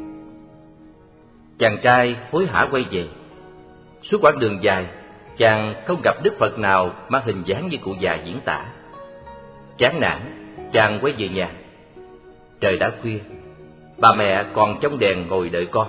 S5: Chàng trai hối hả quay về. Suốt quãng đường dài, chàng không gặp Đức Phật nào mang hình dáng như cụ già diễn tả. Chán nản, chàng quay về nhà. Trời đã khuya, bà mẹ còn trong đèn ngồi đợi con.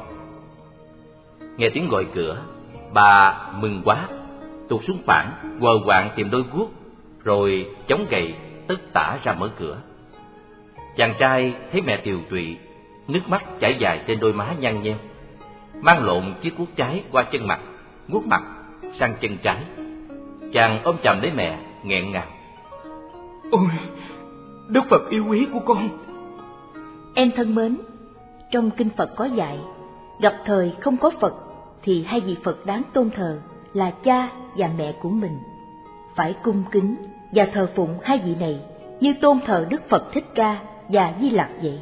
S5: Nghe tiếng gọi cửa, bà mừng quá, tụt xuống phản, quờ quạng tìm đôi guốc, rồi chống gậy tất tả ra mở cửa. Chàng trai thấy mẹ tiều tụy, nước mắt chảy dài trên đôi má nhăn nheo, mang lộn chiếc guốc trái qua chân mặt, guốc mặt sang chân trái. Chàng ôm chầm lấy mẹ, nghẹn ngào.
S6: Ôi, Đức Phật yêu quý của con!
S3: Em thân mến, trong kinh Phật có dạy, gặp thời không có Phật thì hai vị Phật đáng tôn thờ là cha và mẹ của mình. Phải cung kính và thờ phụng hai vị này như tôn thờ Đức Phật Thích Ca và Di Lặc vậy.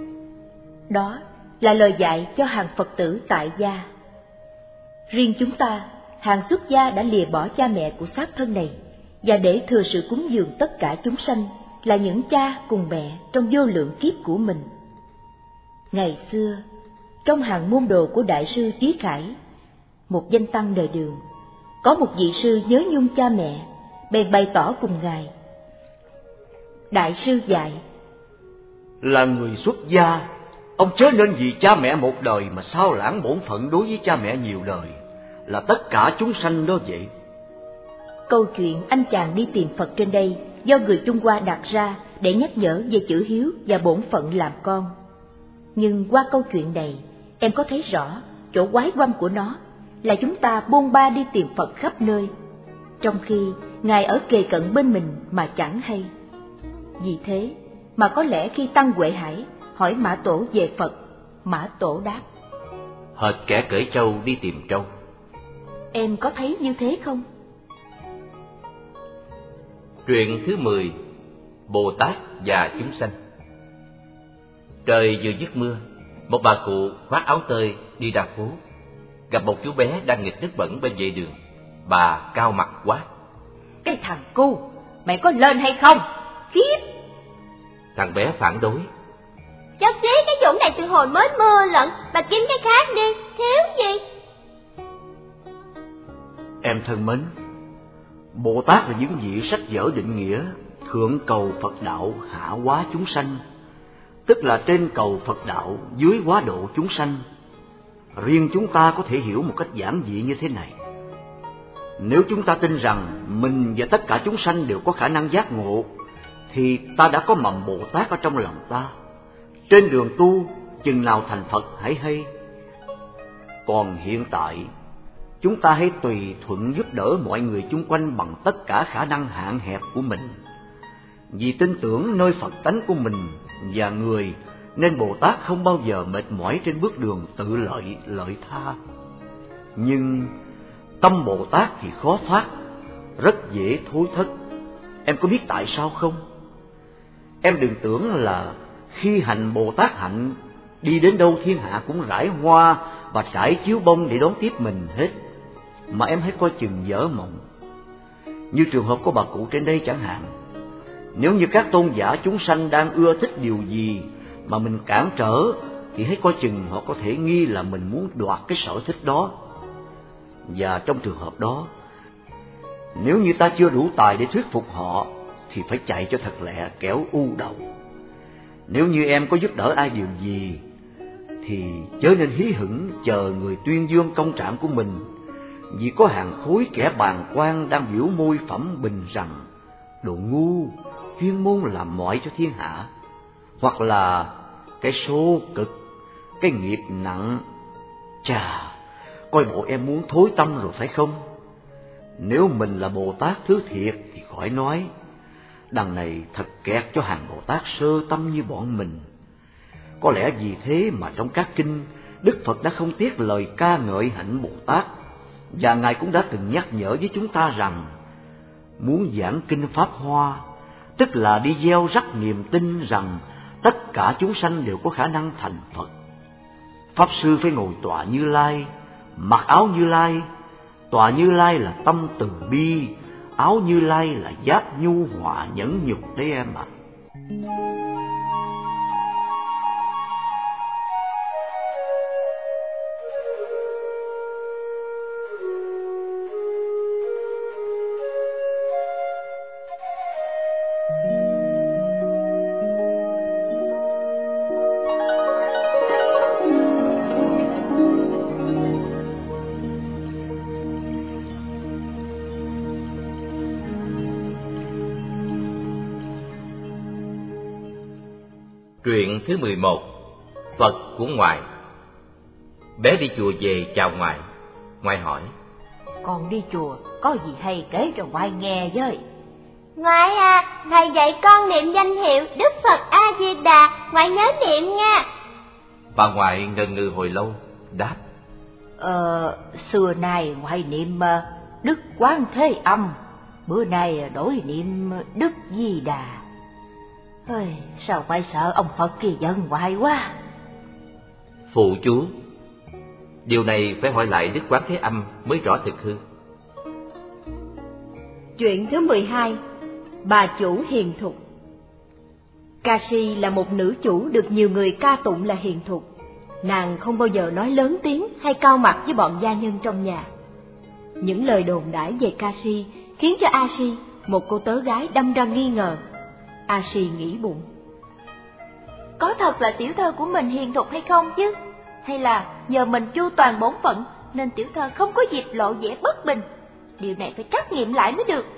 S3: Đó là lời dạy cho hàng Phật tử tại gia. Riêng chúng ta, hàng xuất gia đã lìa bỏ cha mẹ của xác thân này và để thừa sự cúng dường tất cả chúng sanh là những cha cùng mẹ trong vô lượng kiếp của mình. Ngày xưa, trong hàng môn đồ của Đại sư Trí Khải, một danh tăng đời Đường, có một vị sư nhớ nhung cha mẹ, bèn bày tỏ cùng ngài. Đại sư dạy:
S7: là người xuất gia, ông chớ nên vì cha mẹ một đời mà sao lãng bổn phận đối với cha mẹ nhiều đời, là tất cả chúng sanh đó vậy.
S3: Câu chuyện anh chàng đi tìm Phật trên đây do người Trung Hoa đặt ra để nhắc nhở về chữ hiếu và bổn phận làm con. Nhưng qua câu chuyện này, em có thấy rõ chỗ quái quăm của nó là chúng ta bôn ba đi tìm Phật khắp nơi, trong khi Ngài ở kề cận bên mình mà chẳng hay. Vì thế mà có lẽ khi Tăng Huệ Hải hỏi Mã Tổ về Phật, Mã Tổ đáp:
S5: hệt kẻ cởi trâu đi tìm trâu.
S3: Em có thấy như thế không?
S5: Truyện thứ mười, Bồ Tát và chúng sanh. Trời vừa dứt mưa, một bà cụ khoác áo tơi đi ra phố, gặp một chú bé đang nghịch nước bẩn bên vệ đường. Bà cao mặt quát:
S4: cái thằng cu, mày có lên hay không? Khiếp!
S5: Thằng bé phản đối:
S4: cháu xí cái chỗ này từ hồi mới mưa lận, bà kiếm cái khác đi, thiếu gì?
S7: Em thân mến, Bồ Tát là những vị sách vở định nghĩa, thượng cầu Phật đạo, hạ hóa chúng sanh, tức là trên cầu Phật đạo, dưới hóa độ chúng sanh. Riêng chúng ta có thể hiểu một cách giản dị như thế này: nếu chúng ta tin rằng mình và tất cả chúng sanh đều có khả năng giác ngộ, thì ta đã có mầm Bồ Tát ở trong lòng ta. Trên đường tu, chừng nào thành Phật hãy hay. Còn hiện tại, chúng ta hãy tùy thuận giúp đỡ mọi người chung quanh bằng tất cả khả năng hạn hẹp của mình. Vì tin tưởng nơi Phật tánh của mình và người, nên Bồ Tát không bao giờ mệt mỏi trên bước đường tự lợi lợi tha. Nhưng tâm Bồ Tát thì khó thoát, rất dễ thối thất. Em có biết tại sao không? Em đừng tưởng là khi hành Bồ Tát hạnh, đi đến đâu thiên hạ cũng rải hoa và trải chiếu bông để đón tiếp mình hết, mà em hãy coi chừng dở mộng. Như trường hợp của bà cụ trên đây chẳng hạn, nếu như các tôn giả chúng sanh đang ưa thích điều gì mà mình cản trở, thì hãy coi chừng họ có thể nghi là mình muốn đoạt cái sở thích đó. Và trong trường hợp đó, Nếu như ta chưa đủ tài để thuyết phục họ, thì phải chạy cho thật lẹ, kẻo u đầu. Nếu như em có giúp đỡ ai điều gì, thì chớ nên hí hửng chờ người tuyên dương công trạng của mình, vì có hàng khối kẻ bàng quan đang biểu môi phẩm bình rằng đồ ngu, chuyên môn làm mọi cho thiên hạ, hoặc là cái số cực, cái nghiệp nặng. Chà, coi bộ em muốn thối tâm rồi phải không? Nếu mình là Bồ Tát thứ thiệt thì khỏi nói, đằng này thật kẹt cho hàng Bồ Tát sơ tâm như bọn mình. Có lẽ vì thế mà trong các kinh, Đức Phật đã không tiếc lời ca ngợi hạnh Bồ Tát, và Ngài cũng đã từng nhắc nhở với chúng ta rằng muốn giảng kinh Pháp Hoa, tức là đi gieo rắc niềm tin rằng tất cả chúng sanh đều có khả năng thành Phật. Pháp Sư phải ngồi tọa Như Lai, mặc áo Như Lai. Tọa Như Lai là tâm từ bi, áo Như Lai là giáp nhu hòa nhẫn nhục đấy em ạ.
S5: Truyện thứ mười một. Phật của ngoại. Bé đi chùa về chào ngoại. Ngoại hỏi:
S3: Con đi chùa có gì hay kể cho ngoại nghe với.
S4: Ngoại à, thầy dạy con niệm danh hiệu Đức Phật A Di Đà, ngoại nhớ niệm nha.
S5: Bà ngoại ngần ngừ hồi lâu, đáp:
S3: Ờ, xưa nay ngoại niệm Đức Quán Thế Âm, bữa nay đổi niệm Đức Di Đà. Ôi, sao ngoại sợ ông Phật kia giận ngoại quá.
S5: Phụ chú, điều này phải hỏi lại Đức Quán Thế Âm mới rõ thực hư.
S3: Chuyện thứ mười hai. Bà chủ hiền thục. Ca Si là một nữ chủ được nhiều người ca tụng là hiền thục. Nàng không bao giờ nói lớn tiếng hay cao mặt với bọn gia nhân trong nhà. Những lời đồn đãi về Ca Si khiến cho A Si, một cô tớ gái, đâm ra nghi ngờ. A Si nghĩ bụng: có thật là tiểu thơ của mình hiền thục hay không chứ? Hay là nhờ mình chu toàn bổn phận nên tiểu thơ không có dịp lộ vẻ bất bình? Điều này phải trắc nghiệm lại mới được.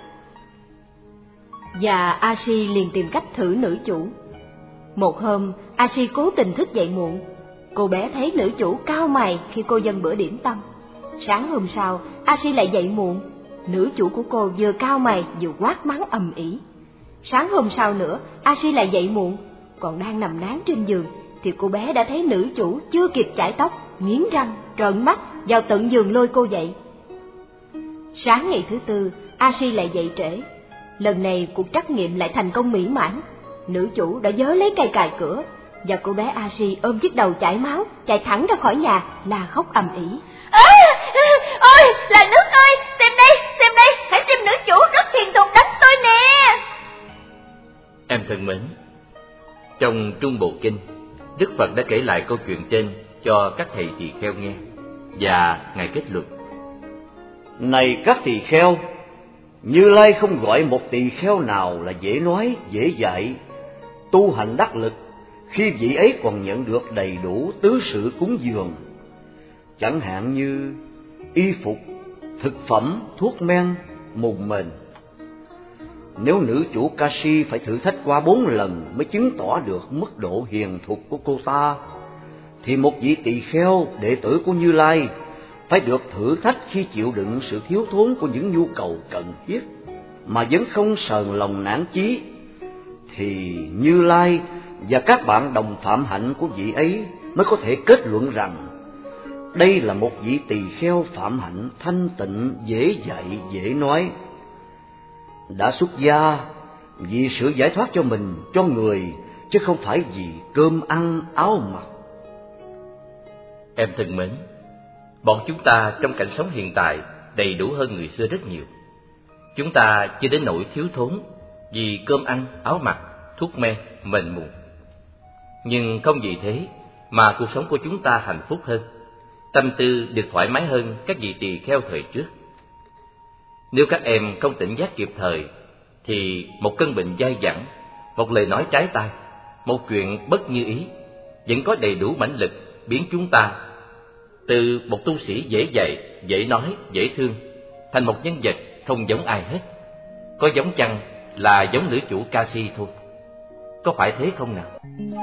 S3: Và A Si liền tìm cách thử nữ chủ. Một hôm, A Si cố tình thức dậy muộn. Cô bé thấy nữ chủ cau mày khi cô dâng bữa điểm tâm. Sáng hôm sau, A Si lại dậy muộn. Nữ chủ của cô vừa cau mày vừa quát mắng ầm ĩ. Sáng hôm sau nữa, A Si lại dậy muộn. Còn đang nằm nán trên giường thì cô bé đã thấy nữ chủ chưa kịp chải tóc, nghiến răng, trợn mắt vào tận giường lôi cô dậy. Sáng ngày thứ tư, A Si lại dậy trễ. Lần này cuộc trắc nghiệm lại thành công mỹ mãn. Nữ chủ đã vớ lấy cây cài cửa, và cô bé A Si ôm chiếc đầu chảy máu, chạy thẳng ra khỏi nhà, la khóc ầm ĩ.
S4: À, ôi, là nước ơi, tìm đây, tìm đây, hãy tìm nữ chủ rất hiền thục đánh tôi nè.
S5: Em thân mến, trong Trung Bộ Kinh, Đức Phật đã kể lại câu chuyện trên cho các thầy tỳ kheo nghe, và Ngài kết luận:
S7: Này các tỳ kheo, Như Lai không gọi một tỳ kheo nào là dễ nói, dễ dạy, tu hành đắc lực, khi vị ấy còn nhận được đầy đủ tứ sự cúng dường, chẳng hạn như y phục, thực phẩm, thuốc men, mùng mền. Nếu nữ chủ Ca Si phải thử thách qua bốn lần mới chứng tỏ được mức độ hiền thục của cô ta, thì một vị tỳ kheo đệ tử của Như Lai phải được thử thách khi chịu đựng sự thiếu thốn của những nhu cầu cần thiết mà vẫn không sờn lòng nản chí, thì Như Lai và các bạn đồng phạm hạnh của vị ấy mới có thể kết luận rằng đây là một vị tỳ kheo phạm hạnh thanh tịnh, dễ dạy, dễ nói, đã xuất gia vì sự giải thoát cho mình, cho người, chứ không phải vì cơm ăn, áo mặc.
S5: Em thân mến, bọn chúng ta trong cảnh sống hiện tại đầy đủ hơn người xưa rất nhiều. Chúng ta chưa đến nỗi thiếu thốn vì cơm ăn, áo mặc, thuốc men, mền mùa. Nhưng không vì thế mà cuộc sống của chúng ta hạnh phúc hơn, tâm tư được thoải mái hơn các vị tỳ kheo thời trước. Nếu các em không tỉnh giác kịp thời, thì một cơn bệnh dai dẳng, một lời nói trái tai, một chuyện bất như ý vẫn có đầy đủ mãnh lực biến chúng ta từ một tu sĩ dễ dạy, dễ nói, dễ thương thành một nhân vật không giống ai hết. Có giống chăng là giống nữ chủ Casi thôi. Có phải thế không nào?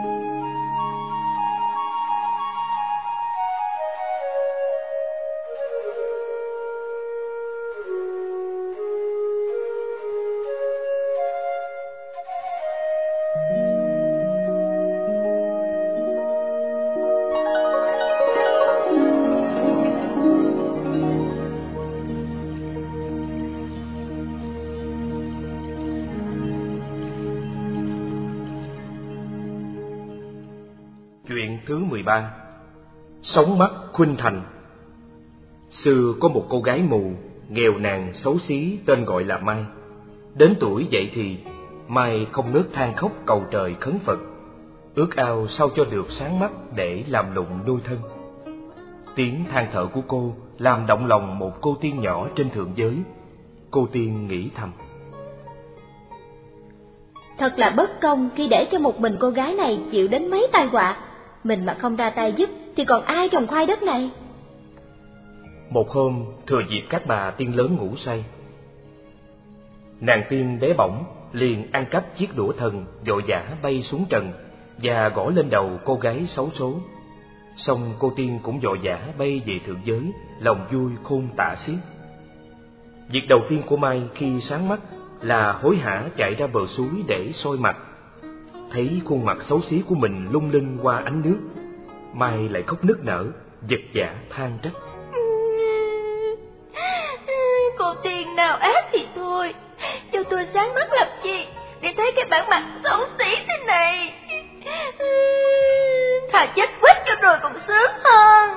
S6: Chuyện thứ mười ba. Sống mắt khuynh thành. Xưa có một cô gái mù, nghèo nàn xấu xí, tên gọi là Mai. Đến tuổi dậy thì, Mai không ngớt than khóc cầu trời khấn Phật, ước ao sao cho được sáng mắt để làm lụng nuôi thân. Tiếng than thở của cô làm động lòng một cô tiên nhỏ trên thượng giới. Cô tiên nghĩ thầm:
S4: thật là bất công khi để cho một mình cô gái này chịu đến mấy tai họa. Mình mà không ra tay giúp thì còn ai trồng khoai đất này.
S6: Một hôm, thừa dịp các bà tiên lớn ngủ say, nàng tiên bé bỏng liền ăn cắp chiếc đũa thần, vội vã bay xuống trần và gõ lên đầu cô gái xấu số. Xong cô tiên cũng vội vã bay về thượng giới, lòng vui khôn tả xiết. Việc đầu tiên của Mai khi sáng mắt là hối hả chạy ra bờ suối để soi mặt. Thấy khuôn mặt xấu xí của mình lung linh qua ánh nước, Mai lại khóc nức nở, giật giả than trách:
S4: cô tiên nào ác thì thôi, cho tôi sáng mắt làm chi để thấy cái bản mặt xấu xí thế này. Thà chết quách cho rồi còn sướng hơn.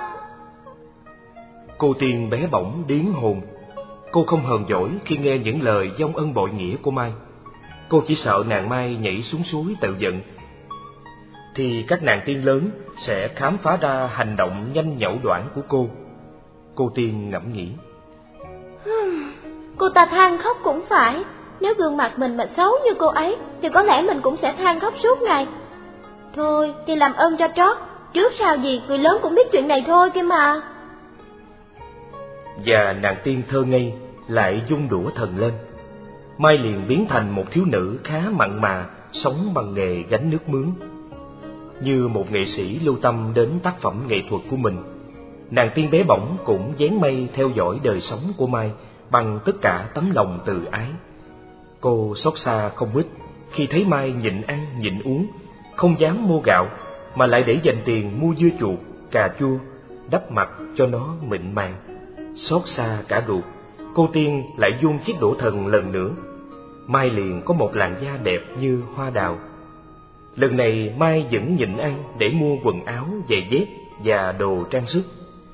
S6: Cô tiên bé bỏng điếng hồn. Cô không hờn dỗi khi nghe những lời vong ân bội nghĩa của Mai. Cô chỉ sợ nàng Mai nhảy xuống suối tự giận, thì các nàng tiên lớn sẽ khám phá ra hành động nhanh nhẩu đoản của cô. Cô tiên ngẫm nghĩ:
S4: cô ta than khóc cũng phải. Nếu gương mặt mình mà xấu như cô ấy thì có lẽ mình cũng sẽ than khóc suốt ngày. Thôi thì làm ơn cho trót, trước sau gì người lớn cũng biết chuyện này thôi kia mà.
S6: Và nàng tiên thơ ngây lại vung đũa thần lên. Mai liền biến thành một thiếu nữ khá mặn mà, sống bằng nghề gánh nước mướn. Như một nghệ sĩ lưu tâm đến tác phẩm nghệ thuật của mình, nàng tiên bé bỏng cũng dán mây theo dõi đời sống của Mai bằng tất cả tấm lòng từ ái. Cô xót xa không ít khi thấy Mai nhịn ăn nhịn uống, không dám mua gạo mà lại để dành tiền mua dưa chuột, cà chua, đắp mặt cho nó mịn màng. Xót xa cả ruột, cô tiên lại vung chiếc đũa thần lần nữa. Mai liền có một làn da đẹp như hoa đào. Lần này Mai vẫn nhịn ăn để mua quần áo, giày dép và đồ trang sức.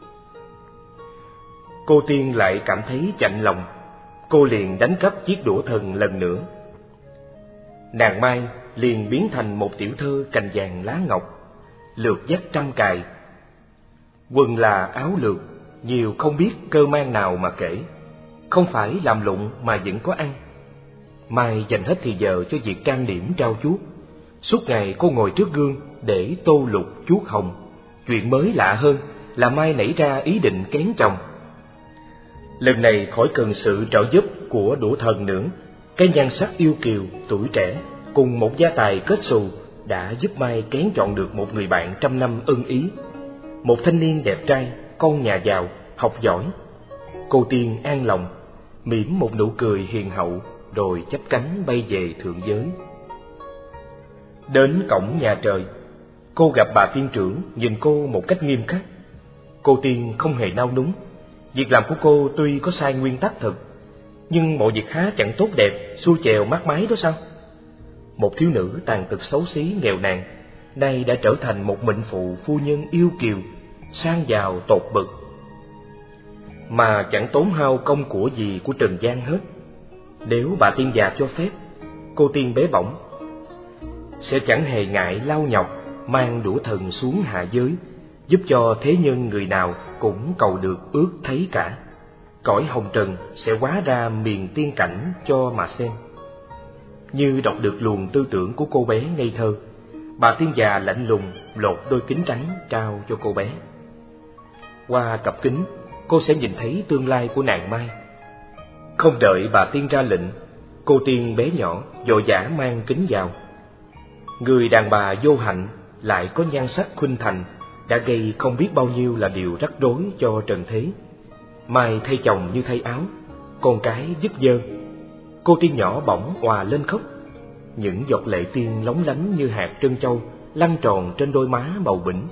S6: Cô tiên lại cảm thấy chạnh lòng. Cô liền đánh cắp chiếc đũa thần lần nữa. Nàng Mai liền biến thành một tiểu thơ cành vàng lá ngọc, lược dắt trăm cài. Quần là áo lược, nhiều không biết cơ man nào mà kể. Không phải làm lụng mà vẫn có ăn. Mai dành hết thì giờ cho việc trang điểm trau chuốt. Suốt ngày cô ngồi trước gương để tô lục chuốt hồng. Chuyện mới lạ hơn là Mai nảy ra ý định kén chồng. Lần này khỏi cần sự trợ giúp của đũa thần nữa. Cái nhan sắc yêu kiều, tuổi trẻ cùng một gia tài kết xù đã giúp Mai kén chọn được một người bạn trăm năm ưng ý. Một thanh niên đẹp trai, con nhà giàu, học giỏi. Cô tiên an lòng, mỉm một nụ cười hiền hậu, rồi chắp cánh bay về thượng giới. Đến cổng nhà trời, cô gặp bà tiên trưởng nhìn cô một cách nghiêm khắc. Cô tiên không hề nao núng. Việc làm của cô tuy có sai nguyên tắc thật, nhưng mọi việc há chẳng tốt đẹp, xuôi chèo mát mái đó sao? Một thiếu nữ tàn tật xấu xí nghèo nàn, nay đã trở thành một mệnh phụ phu nhân yêu kiều, sang giàu tột bậc, mà chẳng tốn hao công của gì của trần gian hết. Nếu bà tiên già cho phép, cô tiên bé bỏng sẽ chẳng hề ngại lao nhọc mang đũa thần xuống hạ giới, giúp cho thế nhân người nào cũng cầu được ước thấy cả. cõi hồng trần sẽ hóa ra miền tiên cảnh cho mà xem. Như đọc được luồng tư tưởng của cô bé ngây thơ, bà tiên già lạnh lùng lột đôi kính trắng trao cho cô bé. Qua cặp kính, cô sẽ nhìn thấy tương lai của nàng Mai. Không đợi bà tiên ra lệnh, cô tiên bé nhỏ vội vã mang kính vào. Người đàn bà vô hạnh lại có nhan sắc khuynh thành đã gây không biết bao nhiêu là điều rắc rối cho trần thế. Mai thay chồng như thay áo, con cái dứt dơ. Cô tiên nhỏ bỗng òa lên khóc. Những giọt lệ tiên lóng lánh như hạt trân châu lăn tròn trên đôi má bầu bĩnh.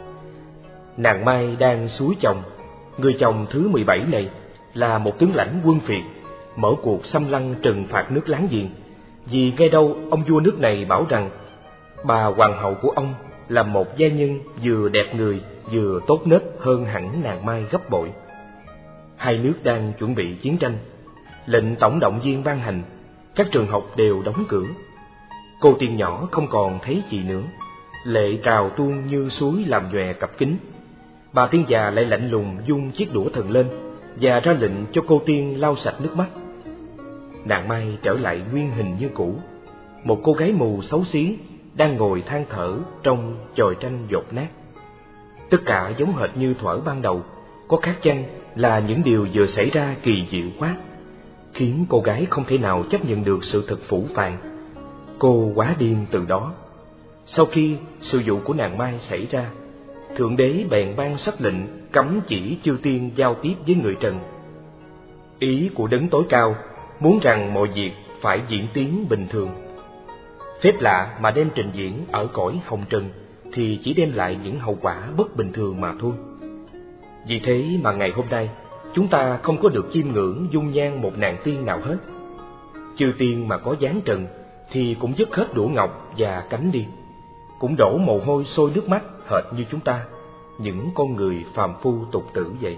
S6: Nàng Mai đang xúi chồng. Người chồng thứ mười bảy này là một tướng lãnh quân Việt, mở cuộc xâm lăng trừng phạt nước láng giềng. Vì nghe đâu ông vua nước này bảo rằng bà hoàng hậu của ông là một giai nhân vừa đẹp người vừa tốt nết hơn hẳn nàng Mai gấp bội. Hai nước đang chuẩn bị chiến tranh. Lệnh tổng động viên ban hành, các trường học đều đóng cửa. Cô tiên nhỏ không còn thấy gì nữa, lệ trào tuôn như suối làm nhòe cặp kính. Bà tiên già lại lạnh lùng vung chiếc đũa thần lên và ra lệnh cho cô tiên lau sạch nước mắt. Nàng Mai trở lại nguyên hình như cũ, một cô gái mù xấu xí đang ngồi than thở trong chòi tranh dột nát. Tất cả giống hệt như thuở ban đầu, có khác chăng là những điều vừa xảy ra kỳ diệu quá, khiến cô gái không thể nào chấp nhận được sự thật phũ phàng. Cô quá điên từ đó. Sau khi sự vụ của nàng Mai xảy ra, Thượng Đế bèn ban sắc lệnh cấm chỉ chư tiên giao tiếp với người trần. Ý của Đấng tối cao muốn rằng mọi việc phải diễn tiến bình thường. Phép lạ mà đem trình diễn ở cõi hồng trần thì chỉ đem lại những hậu quả bất bình thường mà thôi. Vì thế mà ngày hôm nay chúng ta không có được chiêm ngưỡng dung nhan một nàng tiên nào hết. Chư tiên mà có dáng trần thì cũng dứt hết đũa ngọc và cánh đi, cũng đổ mồ hôi sôi nước mắt hệt như chúng ta, những con người phàm phu tục tử vậy.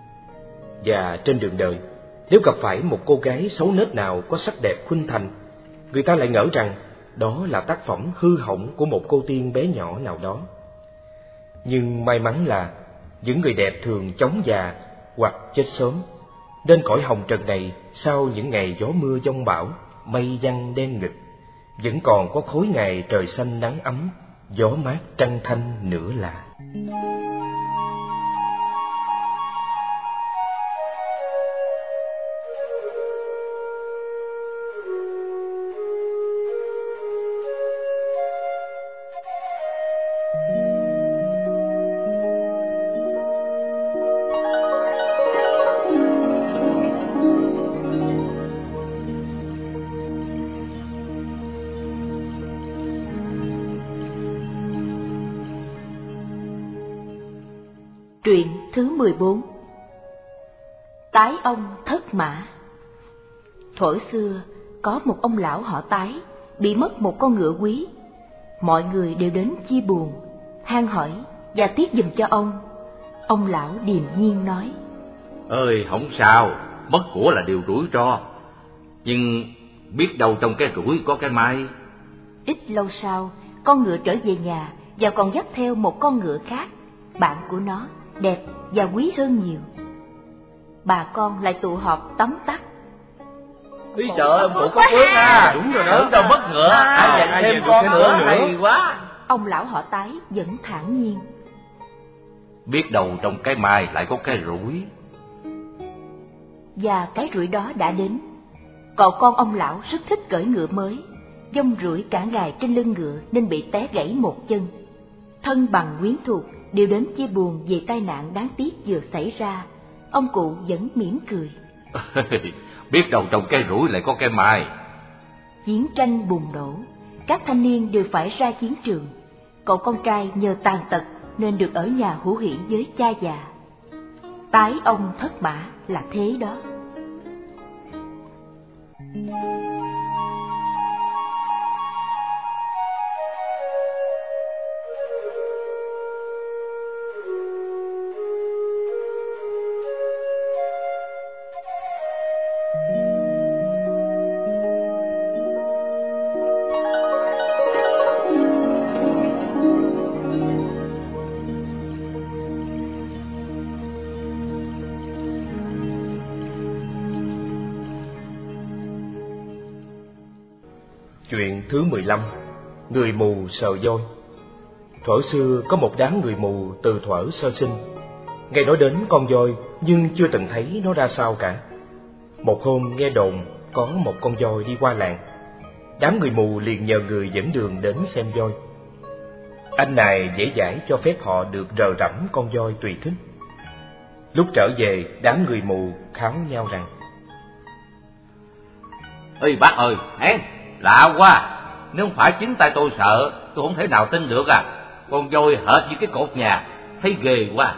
S6: Và trên đường đời, nếu gặp phải một cô gái xấu nết nào có sắc đẹp khuynh thành, người ta lại ngỡ rằng đó là tác phẩm hư hỏng của một cô tiên bé nhỏ nào đó. Nhưng may mắn là những người đẹp thường chóng già hoặc chết sớm. Trên cõi hồng trần này, sau những ngày gió mưa giông bão, mây giăng đen nghịch, vẫn còn có khối ngày trời xanh nắng ấm, gió mát trăng thanh nữa là.
S3: Truyện thứ mười bốn. Tái ông thất mã. Thuở xưa có một ông lão họ Tái bị mất một con ngựa quý. Mọi người đều đến chia buồn, than hỏi và tiếc giùm cho ông. Ông lão điềm nhiên nói:
S5: Ơi không sao, mất của là điều rủi ro, nhưng biết đâu trong cái rủi có cái may.
S3: Ít lâu sau, con ngựa trở về nhà và còn dắt theo một con ngựa khác, bạn của nó đẹp và quý hơn nhiều. Bà con lại tụ họp tấm tắc.
S5: Ý trời ơi, bộ có phước à. Đúng rồi đó, tưởng đâu mất ngựa, ai dành thêm con nữa, hay quá.
S3: Ông lão họ Tái vẫn thản nhiên:
S5: Biết đâu trong cái mai lại có cái rủi.
S3: Và cái rủi đó đã đến. Cậu con ông lão rất thích cưỡi ngựa mới, dông rủi cả ngày trên lưng ngựa nên bị té gãy một chân. Thân bằng quyến thuộc đều đến chia buồn về tai nạn đáng tiếc vừa xảy ra. Ông cụ vẫn mỉm cười:
S5: Biết đâu trong cái rủi lại có cái mai.
S3: Chiến tranh bùng nổ, các thanh niên đều phải ra chiến trường. Cậu con trai nhờ tàn tật nên được ở nhà hữu hỉ với cha già. Tái ông thất mã là thế đó.
S6: Chuyện thứ mười lăm. Người mù sờ voi. Thuở xưa có một đám người mù từ thuở sơ sinh. Nghe nói đến con voi nhưng chưa từng thấy nó ra sao cả. Một hôm nghe đồn có một con voi đi qua làng. Đám người mù liền nhờ người dẫn đường đến xem voi. Anh này dễ dãi cho phép họ được rờ rẫm con voi tùy thích. Lúc trở về, đám người mù kháo nhau rằng:
S5: Ê bác ơi, hén, lạ quá. Nếu không phải chính tay tôi sợ, tôi không thể nào tin được à. Con voi hệt như cái cột nhà, thấy ghê quá.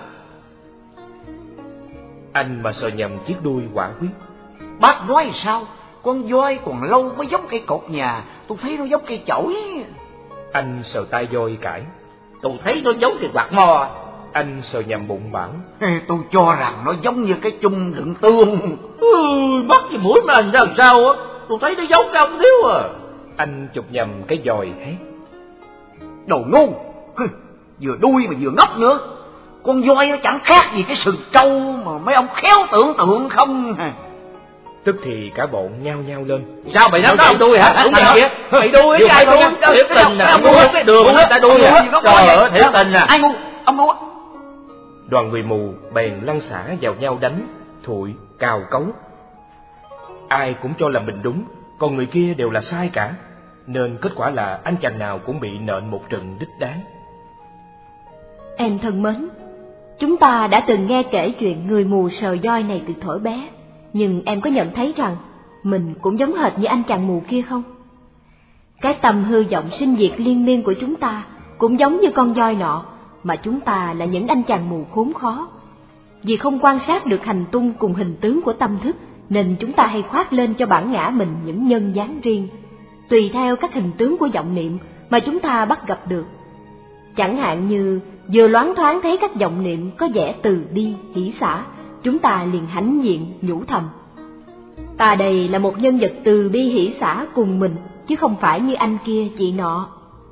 S6: Anh mà sờ nhầm chiếc đuôi quả quyết.
S7: Bác nói sao? Con voi còn lâu mới giống cây cột nhà, tôi thấy nó giống cây chổi.
S6: Anh sờ tai voi cãi.
S5: Tôi thấy nó giống cây quạt mò.
S6: Anh sờ nhầm bụng bảo.
S7: Tôi cho rằng nó giống như cái chung đựng tương.
S5: Ừ, mắt cái mũi mà hình ra làm sao á, tôi thấy nó giống cái ông thiếu à.
S6: Anh chụp nhầm cái dòi hét.
S7: Đồ ngu, vừa đuôi mà vừa ngốc nữa. Con voi nó chẳng khác gì cái sừng trâu mà mấy ông khéo tưởng tượng không.
S6: Tức thì cả bọn nhao nhao lên.
S5: Sao mày nói nó đuôi hả? Đúng vậy.
S7: Mày đuôi cái ai đuôi?
S5: Thiệt tình nè, ông ngu cái đường nó ta đuôi à. Trời ơi, thiệt tình nè.
S7: Ai ngu? Ông ngu.
S6: Đoàn người mù bèn lăn xả vào nhau đánh, thụi, cào cấu. Ai cũng cho là mình đúng, còn người kia đều là sai cả. Nên kết quả là anh chàng nào cũng bị nện một trận đích đáng.
S3: Em thân mến, chúng ta đã từng nghe kể chuyện người mù sờ voi này từ thuở bé. Nhưng em có nhận thấy rằng mình cũng giống hệt như anh chàng mù kia không? Cái tâm hư vọng sinh diệt liên miên của chúng ta cũng giống như con voi nọ, mà chúng ta là những anh chàng mù khốn khó. Vì không quan sát được hành tung cùng hình tướng của tâm thức, nên chúng ta hay khoác lên cho bản ngã mình những nhân dáng riêng, tùy theo các hình tướng của vọng niệm mà chúng ta bắt gặp được. Chẳng hạn như vừa loáng thoáng thấy các vọng niệm có vẻ từ bi, hỷ xả, chúng ta liền hãnh diện nhủ thầm: ta đây là một nhân vật từ bi hỷ xả cùng mình, chứ không phải như anh kia chị nọ.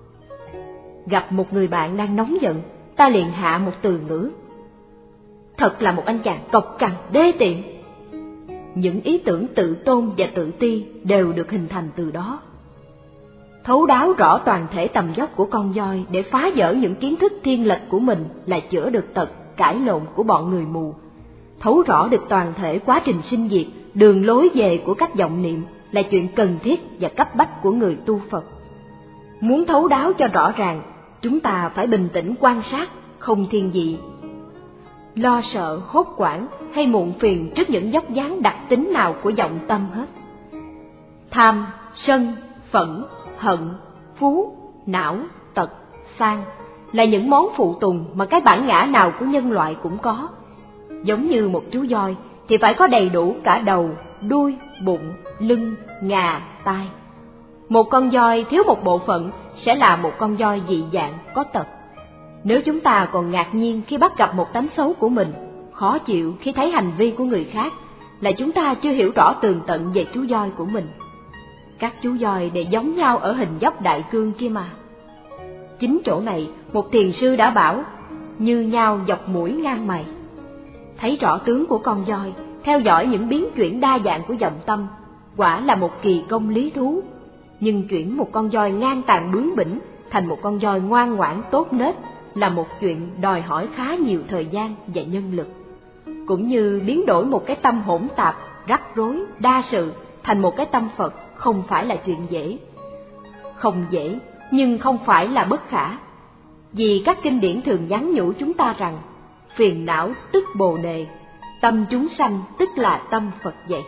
S3: Gặp một người bạn đang nóng giận, ta liền hạ một từ ngữ: thật là một anh chàng cộc cằn đê tiện. Những ý tưởng tự tôn và tự ti đều được hình thành từ đó. Thấu đáo rõ toàn thể tầm vóc của con voi để phá vỡ những kiến thức thiên lệch của mình là chữa được tật cãi lộn của bọn người mù. Thấu rõ được toàn thể quá trình sinh diệt, đường lối về của các vọng niệm là chuyện cần thiết và cấp bách của người tu Phật. Muốn thấu đáo cho rõ ràng, chúng ta phải bình tĩnh quan sát, không thiên vị, lo sợ, hốt hoảng hay muộn phiền trước những dốc dáng đặc tính nào của vọng tâm hết. Tham, sân, phẫn, hận, phú, não, tật, sang là những món phụ tùng mà cái bản ngã nào của nhân loại cũng có. Giống như một chú voi thì phải có đầy đủ cả đầu, đuôi, bụng, lưng, ngà, tai. Một con voi thiếu một bộ phận sẽ là một con voi dị dạng, có tật. Nếu chúng ta còn ngạc nhiên khi bắt gặp một tánh xấu của mình, khó chịu khi thấy hành vi của người khác, là chúng ta chưa hiểu rõ tường tận về chú voi của mình. Các chú voi đều giống nhau ở hình dốc đại cương kia mà. Chính chỗ này, một thiền sư đã bảo: như nhau dọc mũi ngang mày. Thấy rõ tướng của con voi, theo dõi những biến chuyển đa dạng của vọng tâm, quả là một kỳ công lý thú. Nhưng chuyển một con voi ngang tàn bướng bỉnh thành một con voi ngoan ngoãn tốt nết là một chuyện đòi hỏi khá nhiều thời gian và nhân lực. Cũng như biến đổi một cái tâm hỗn tạp, rắc rối, đa sự thành một cái tâm Phật không phải là chuyện dễ. Không dễ, nhưng không phải là bất khả. Vì các kinh điển thường nhắn nhủ chúng ta rằng phiền não tức bồ đề, tâm chúng sanh tức là tâm Phật vậy.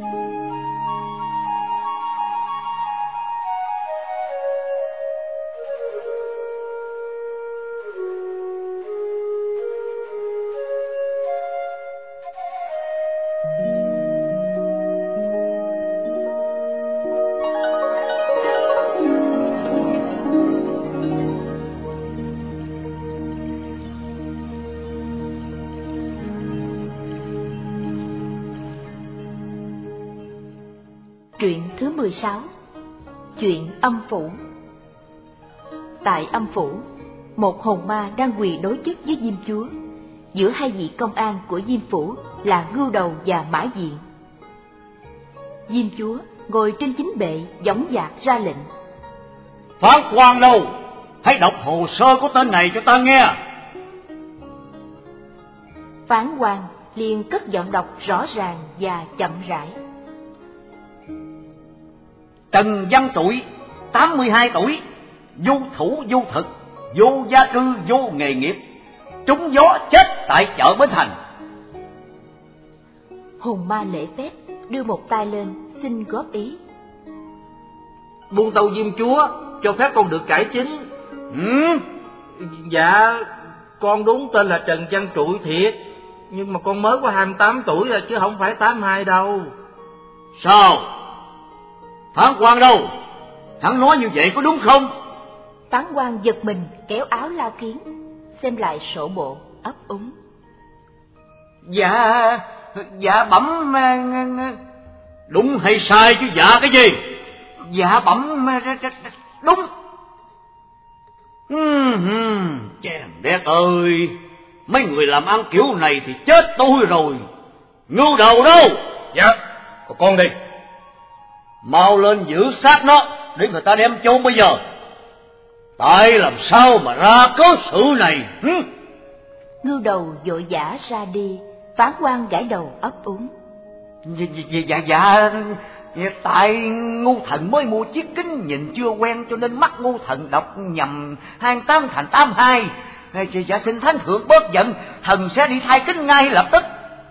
S3: Truyện thứ mười sáu. Chuyện âm phủ. Tại âm phủ, một hồn ma đang quỳ đối chức với Diêm Chúa. Giữa hai vị công an của Diêm phủ là Ngưu Đầu và Mã Diện. Diêm Chúa ngồi trên chính bệ dõng dạc ra lệnh:
S7: Phán quan đâu? Hãy đọc hồ sơ của tên này cho ta nghe.
S3: Phán quan liền cất giọng đọc rõ ràng và chậm rãi.
S7: Trần Văn Trụi, tám mươi hai tuổi, vô thủ vô thực, vô gia cư, vô nghề nghiệp, trúng gió chết tại chợ Bến Thành.
S3: Hồn ma lễ phép đưa một tay lên xin góp ý.
S5: Buôn Tâu Diêm Chúa cho phép con được cải chính.
S7: Ừ?
S5: Dạ, con đúng tên là Trần Văn Trụi thiệt, nhưng mà con mới có hai mươi tám tuổi rồi chứ không phải tám mươi hai đâu.
S7: Sao? Phán quan đâu? Hắn nói như vậy có đúng không?
S3: Phán quan giật mình kéo áo lao kiến, xem lại sổ bộ ấp úng.
S7: Dạ, dạ bẩm. Đúng hay sai chứ dạ cái gì? Dạ bẩm đúng. Uhm, chàng đét ơi, mấy người làm ăn kiểu này thì chết tôi rồi. Ngưu đầu đâu?
S6: Dạ, còn con đi.
S7: Mau lên giữ xác nó để người ta đem chôn bây giờ. Tại làm sao mà ra cớ sự này? Hứ?
S3: Ngưu đầu vội vã ra đi. Phán quan gãi đầu ấp úng.
S7: Dạ, dạ, dạ, dạ, tại ngu thần mới mua chiếc kính nhìn chưa quen cho nên mắt ngu thần đọc nhầm hai tám thành tám hai. Dạ xin thánh thượng bớt giận, thần sẽ đi thay kính ngay lập tức.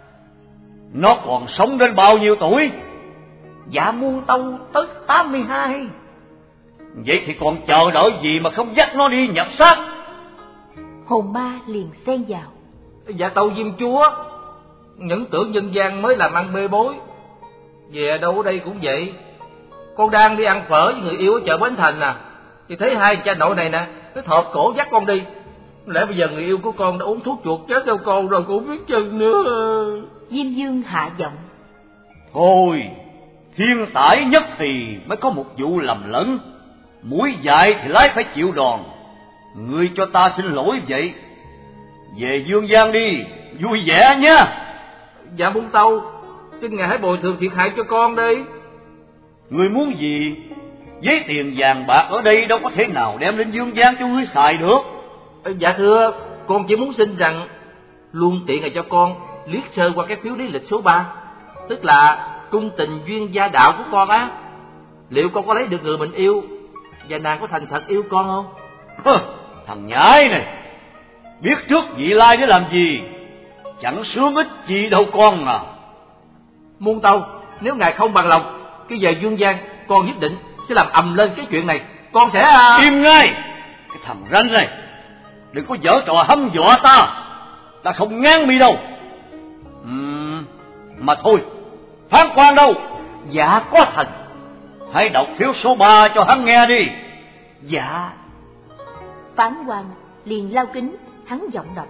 S7: Nó còn sống đến bao nhiêu tuổi? Dạ muôn tâu tới tám mươi hai. Vậy thì còn chờ đợi gì mà không dắt nó đi nhập xác?
S3: Hồn ma liền xen vào.
S5: Dạ Tâu Diêm Chúa, những tưởng dân gian mới làm ăn bê bối, về đâu ở đây cũng vậy. Con đang đi ăn phở với người yêu ở chợ Bến Thành nè, thì thấy hai cha nội này nè, cứ thọt cổ dắt con đi. Lẽ bây giờ người yêu của con đã uống thuốc chuột chết đâu con rồi, cũng biết chừng nữa.
S3: Diêm Dương hạ giọng.
S7: Thôi, thiên tải nhất thì mới có một vụ lầm lẫn, mũi dại thì lái phải chịu đòn. Ngươi cho ta xin lỗi vậy. Về Dương gian đi, vui vẻ nhé.
S5: Dạ Buôn Tâu, xin ngài hãy bồi thường thiệt hại cho con đi.
S7: Ngươi muốn gì? Với tiền vàng bạc ở đây đâu có thể nào đem lên Dương gian cho ngươi xài được.
S5: Dạ thưa, con chỉ muốn xin rằng luôn tiện ngày cho con liếc sơ qua cái phiếu lý lịch số ba, tức là cung tình duyên gia đạo của con á. Liệu con có lấy được người mình yêu và nàng có thành thật yêu con không?
S7: Hơ, thằng nhãi này, biết trước vị lai để làm gì, chẳng sướng ích gì đâu con à.
S5: Muôn Tâu, nếu ngài không bằng lòng cứ về Dương gian, con nhất định sẽ làm ầm lên cái chuyện này. Con sẽ...
S7: Im ngay, cái thằng ranh này, đừng có giở trò hăm dọa ta. Ta không ngang mi đâu. Uhm, mà thôi, phán quan đâu? Dạ có thần. Hãy đọc phiếu số ba cho hắn nghe đi. Dạ.
S3: Phán quan liền lao kính, hắn giọng đọc.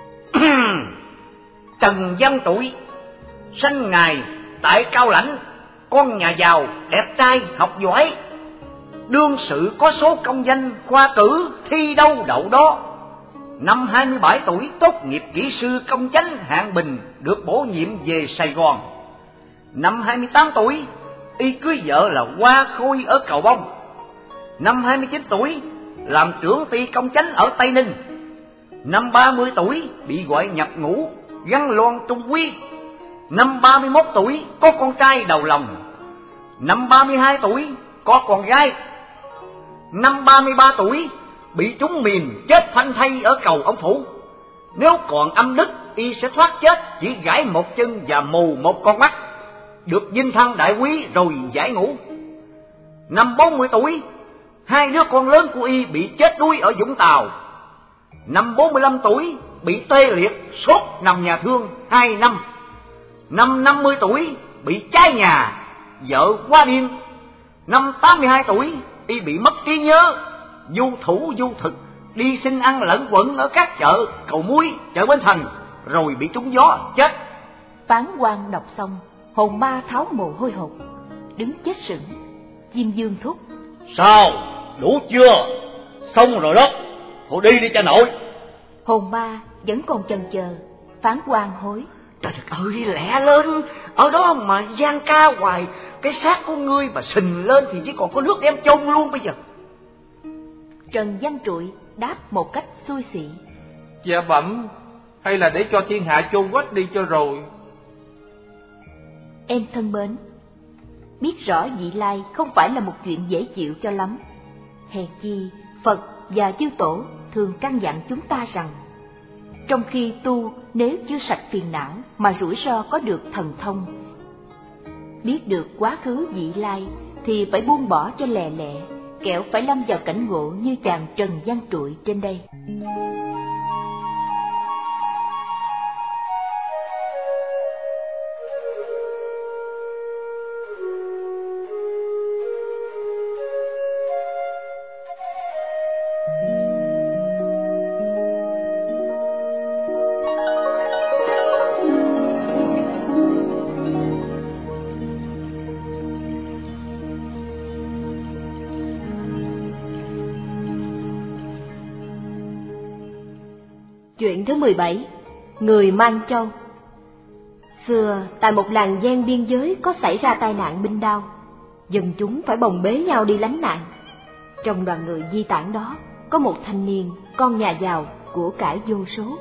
S7: Trần Văn Trụi, sinh ngày tại Cao Lãnh, con nhà giàu, đẹp trai, học giỏi. Đương sự có số công danh, khoa cử, thi đâu đậu đó. Năm hai mươi bảy tuổi tốt nghiệp kỹ sư công chánh hạng bình, được bổ nhiệm về Sài Gòn. Năm hai mươi tám tuổi, y cưới vợ là Hoa Khôi ở Cầu Bông. Năm hai mươi chín tuổi, làm trưởng ty công chánh ở Tây Ninh. Năm ba mươi tuổi, bị gọi nhập ngũ, gắn loan Trung Quy. Năm ba mươi mốt tuổi, có con trai đầu lòng. Năm ba mươi hai tuổi, có con gái. Năm ba mươi ba tuổi, bị trúng mìn chết phanh thây ở cầu ông Phủ. Nếu còn âm đức, y sẽ thoát chết, chỉ gãy một chân và mù một con mắt, được vinh thăng đại quý rồi giải ngũ. Năm bốn mươi tuổi, hai đứa con lớn của y bị chết đuối ở Vũng Tàu. Năm bốn mươi lăm tuổi, bị tê liệt, sốt nằm nhà thương hai năm. Năm năm mươi tuổi, bị cháy nhà, vợ quá điên. Năm tám mươi hai tuổi, y bị mất trí nhớ, du thủ du thực, đi xin ăn lẫn quẩn ở các chợ Cầu Muối, chợ Bến Thành, rồi bị trúng gió chết.
S3: Phán quan đọc xong, hồn ma tháo mồ hôi hột, đứng chết sững. Diêm Dương thúc.
S7: Sao? Đủ chưa? Xong rồi đó, thôi đi đi cha nội.
S3: Hồn ma vẫn còn chần chờ. Phán quan hối.
S7: Trời đất ơi, lẹ lên, ở đó mà gian ca hoài, cái xác của ngươi mà sình lên thì chỉ còn có nước đem chôn luôn bây giờ.
S3: Trần Văn Trụi đáp một cách xui xị:
S8: Dạ bẩm, hay là để cho thiên hạ chôn quách đi cho rồi.
S3: Em thân mến, biết rõ vị lai không phải là một chuyện dễ chịu cho lắm. Hèn chi Phật và chư tổ thường căn dặn chúng ta rằng, trong khi tu nếu chưa sạch phiền não mà rủi ro có được thần thông, biết được quá khứ vị lai thì phải buông bỏ cho lè lẹ, kẻo phải lâm vào cảnh ngộ như chàng Trần Văn Trụi trên đây.
S4: Chuyện thứ mười bảy. Người mang châu. Xưa, tại một làng ven biên giới có xảy ra tai nạn binh đao. Dân chúng phải bồng bế nhau đi lánh nạn. Trong đoàn người di tản đó, có một thanh niên, con nhà giàu, của cải vô số.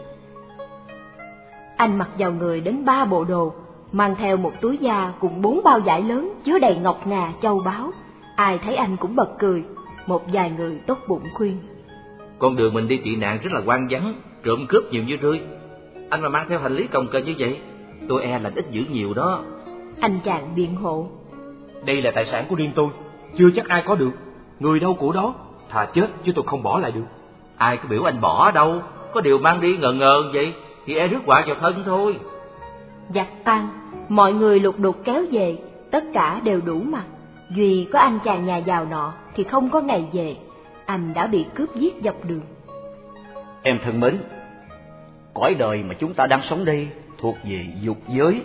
S4: Anh mặc vào người đến ba bộ đồ, mang theo một túi da cùng bốn bao vải lớn chứa đầy ngọc ngà châu báu. Ai thấy anh cũng bật cười. Một vài người tốt bụng khuyên:
S5: Con đường mình đi tị nạn rất là hoang vắng, trộm cướp nhiều như rươi. Anh mà mang theo hành lý cồng kềnh như vậy, tôi e là ít dữ nhiều đó.
S3: Anh chàng biện hộ:
S6: Đây là tài sản của riêng tôi, chưa chắc ai có được. Người đâu của đó, thà chết chứ tôi không bỏ lại được.
S5: Ai có biểu anh bỏ đâu, có điều mang đi ngờ ngờ vậy thì e rước họa vào thân thôi.
S3: Giặc tan, mọi người lục đục kéo về, tất cả đều đủ mặt. Duy có anh chàng nhà giàu nọ thì không có ngày về, anh đã bị cướp giết dọc đường.
S7: Em thân mến, cõi đời mà chúng ta đang sống đây thuộc về dục giới,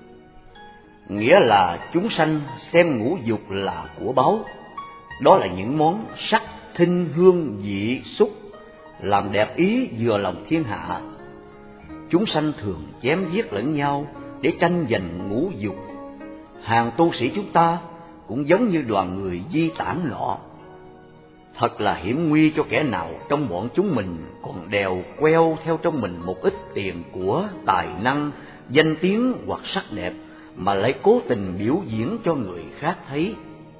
S7: nghĩa là chúng sanh xem ngũ dục là của báu. Đó là những món sắc, thinh, hương, vị, xúc, làm đẹp ý vừa lòng thiên hạ. Chúng sanh thường chém giết lẫn nhau để tranh giành ngũ dục. Hàng tu sĩ chúng ta cũng giống như đoàn người di tản nọ. Thật là hiểm nguy cho kẻ nào trong bọn chúng mình còn đèo queo theo trong mình một ít tiền của, tài năng, danh tiếng hoặc sắc đẹp, mà lại cố tình biểu diễn cho người khác thấy.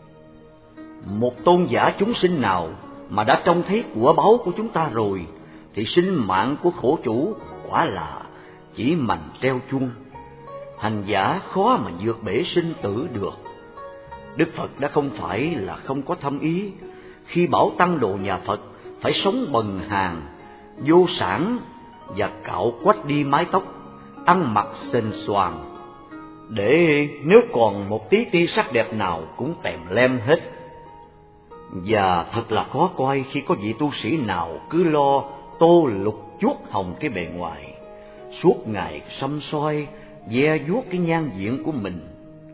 S7: Một tôn giả chúng sinh nào mà đã trông thấy của báu của chúng ta rồi, thì sinh mạng của khổ chủ quả là chỉ mành treo chuông. Hành giả khó mà vượt bể sinh tử được. Đức Phật đã không phải là không có thâm ý khi bảo tăng đồ nhà Phật phải sống bần hàn, vô sản và cạo quách đi mái tóc, ăn mặc xềnh xoàng, để nếu còn một tí ti sắc đẹp nào cũng tèm lem hết. Và thật là khó coi khi có vị tu sĩ nào cứ lo tô lục chuốt hồng cái bề ngoài, suốt ngày săm soi ve vuốt cái nhan diện của mình.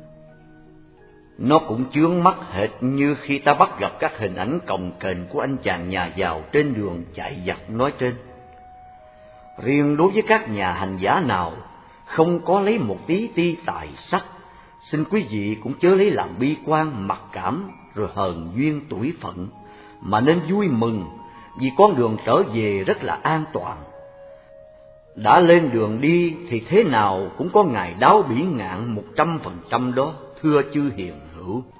S7: Nó cũng chướng mắt hệt như khi ta bắt gặp các hình ảnh cồng kềnh của anh chàng nhà giàu trên đường chạy giặc nói trên. Riêng đối với các nhà hành giả nào không có lấy một tí ti tài sắc, xin quý vị cũng chớ lấy làm bi quan mặc cảm rồi hờn duyên tuổi phận, mà nên vui mừng vì con đường trở về rất là an toàn. Đã lên đường đi thì thế nào cũng có ngày đáo bỉ ngạn một trăm phần trăm đó, thưa chư hiền hữu.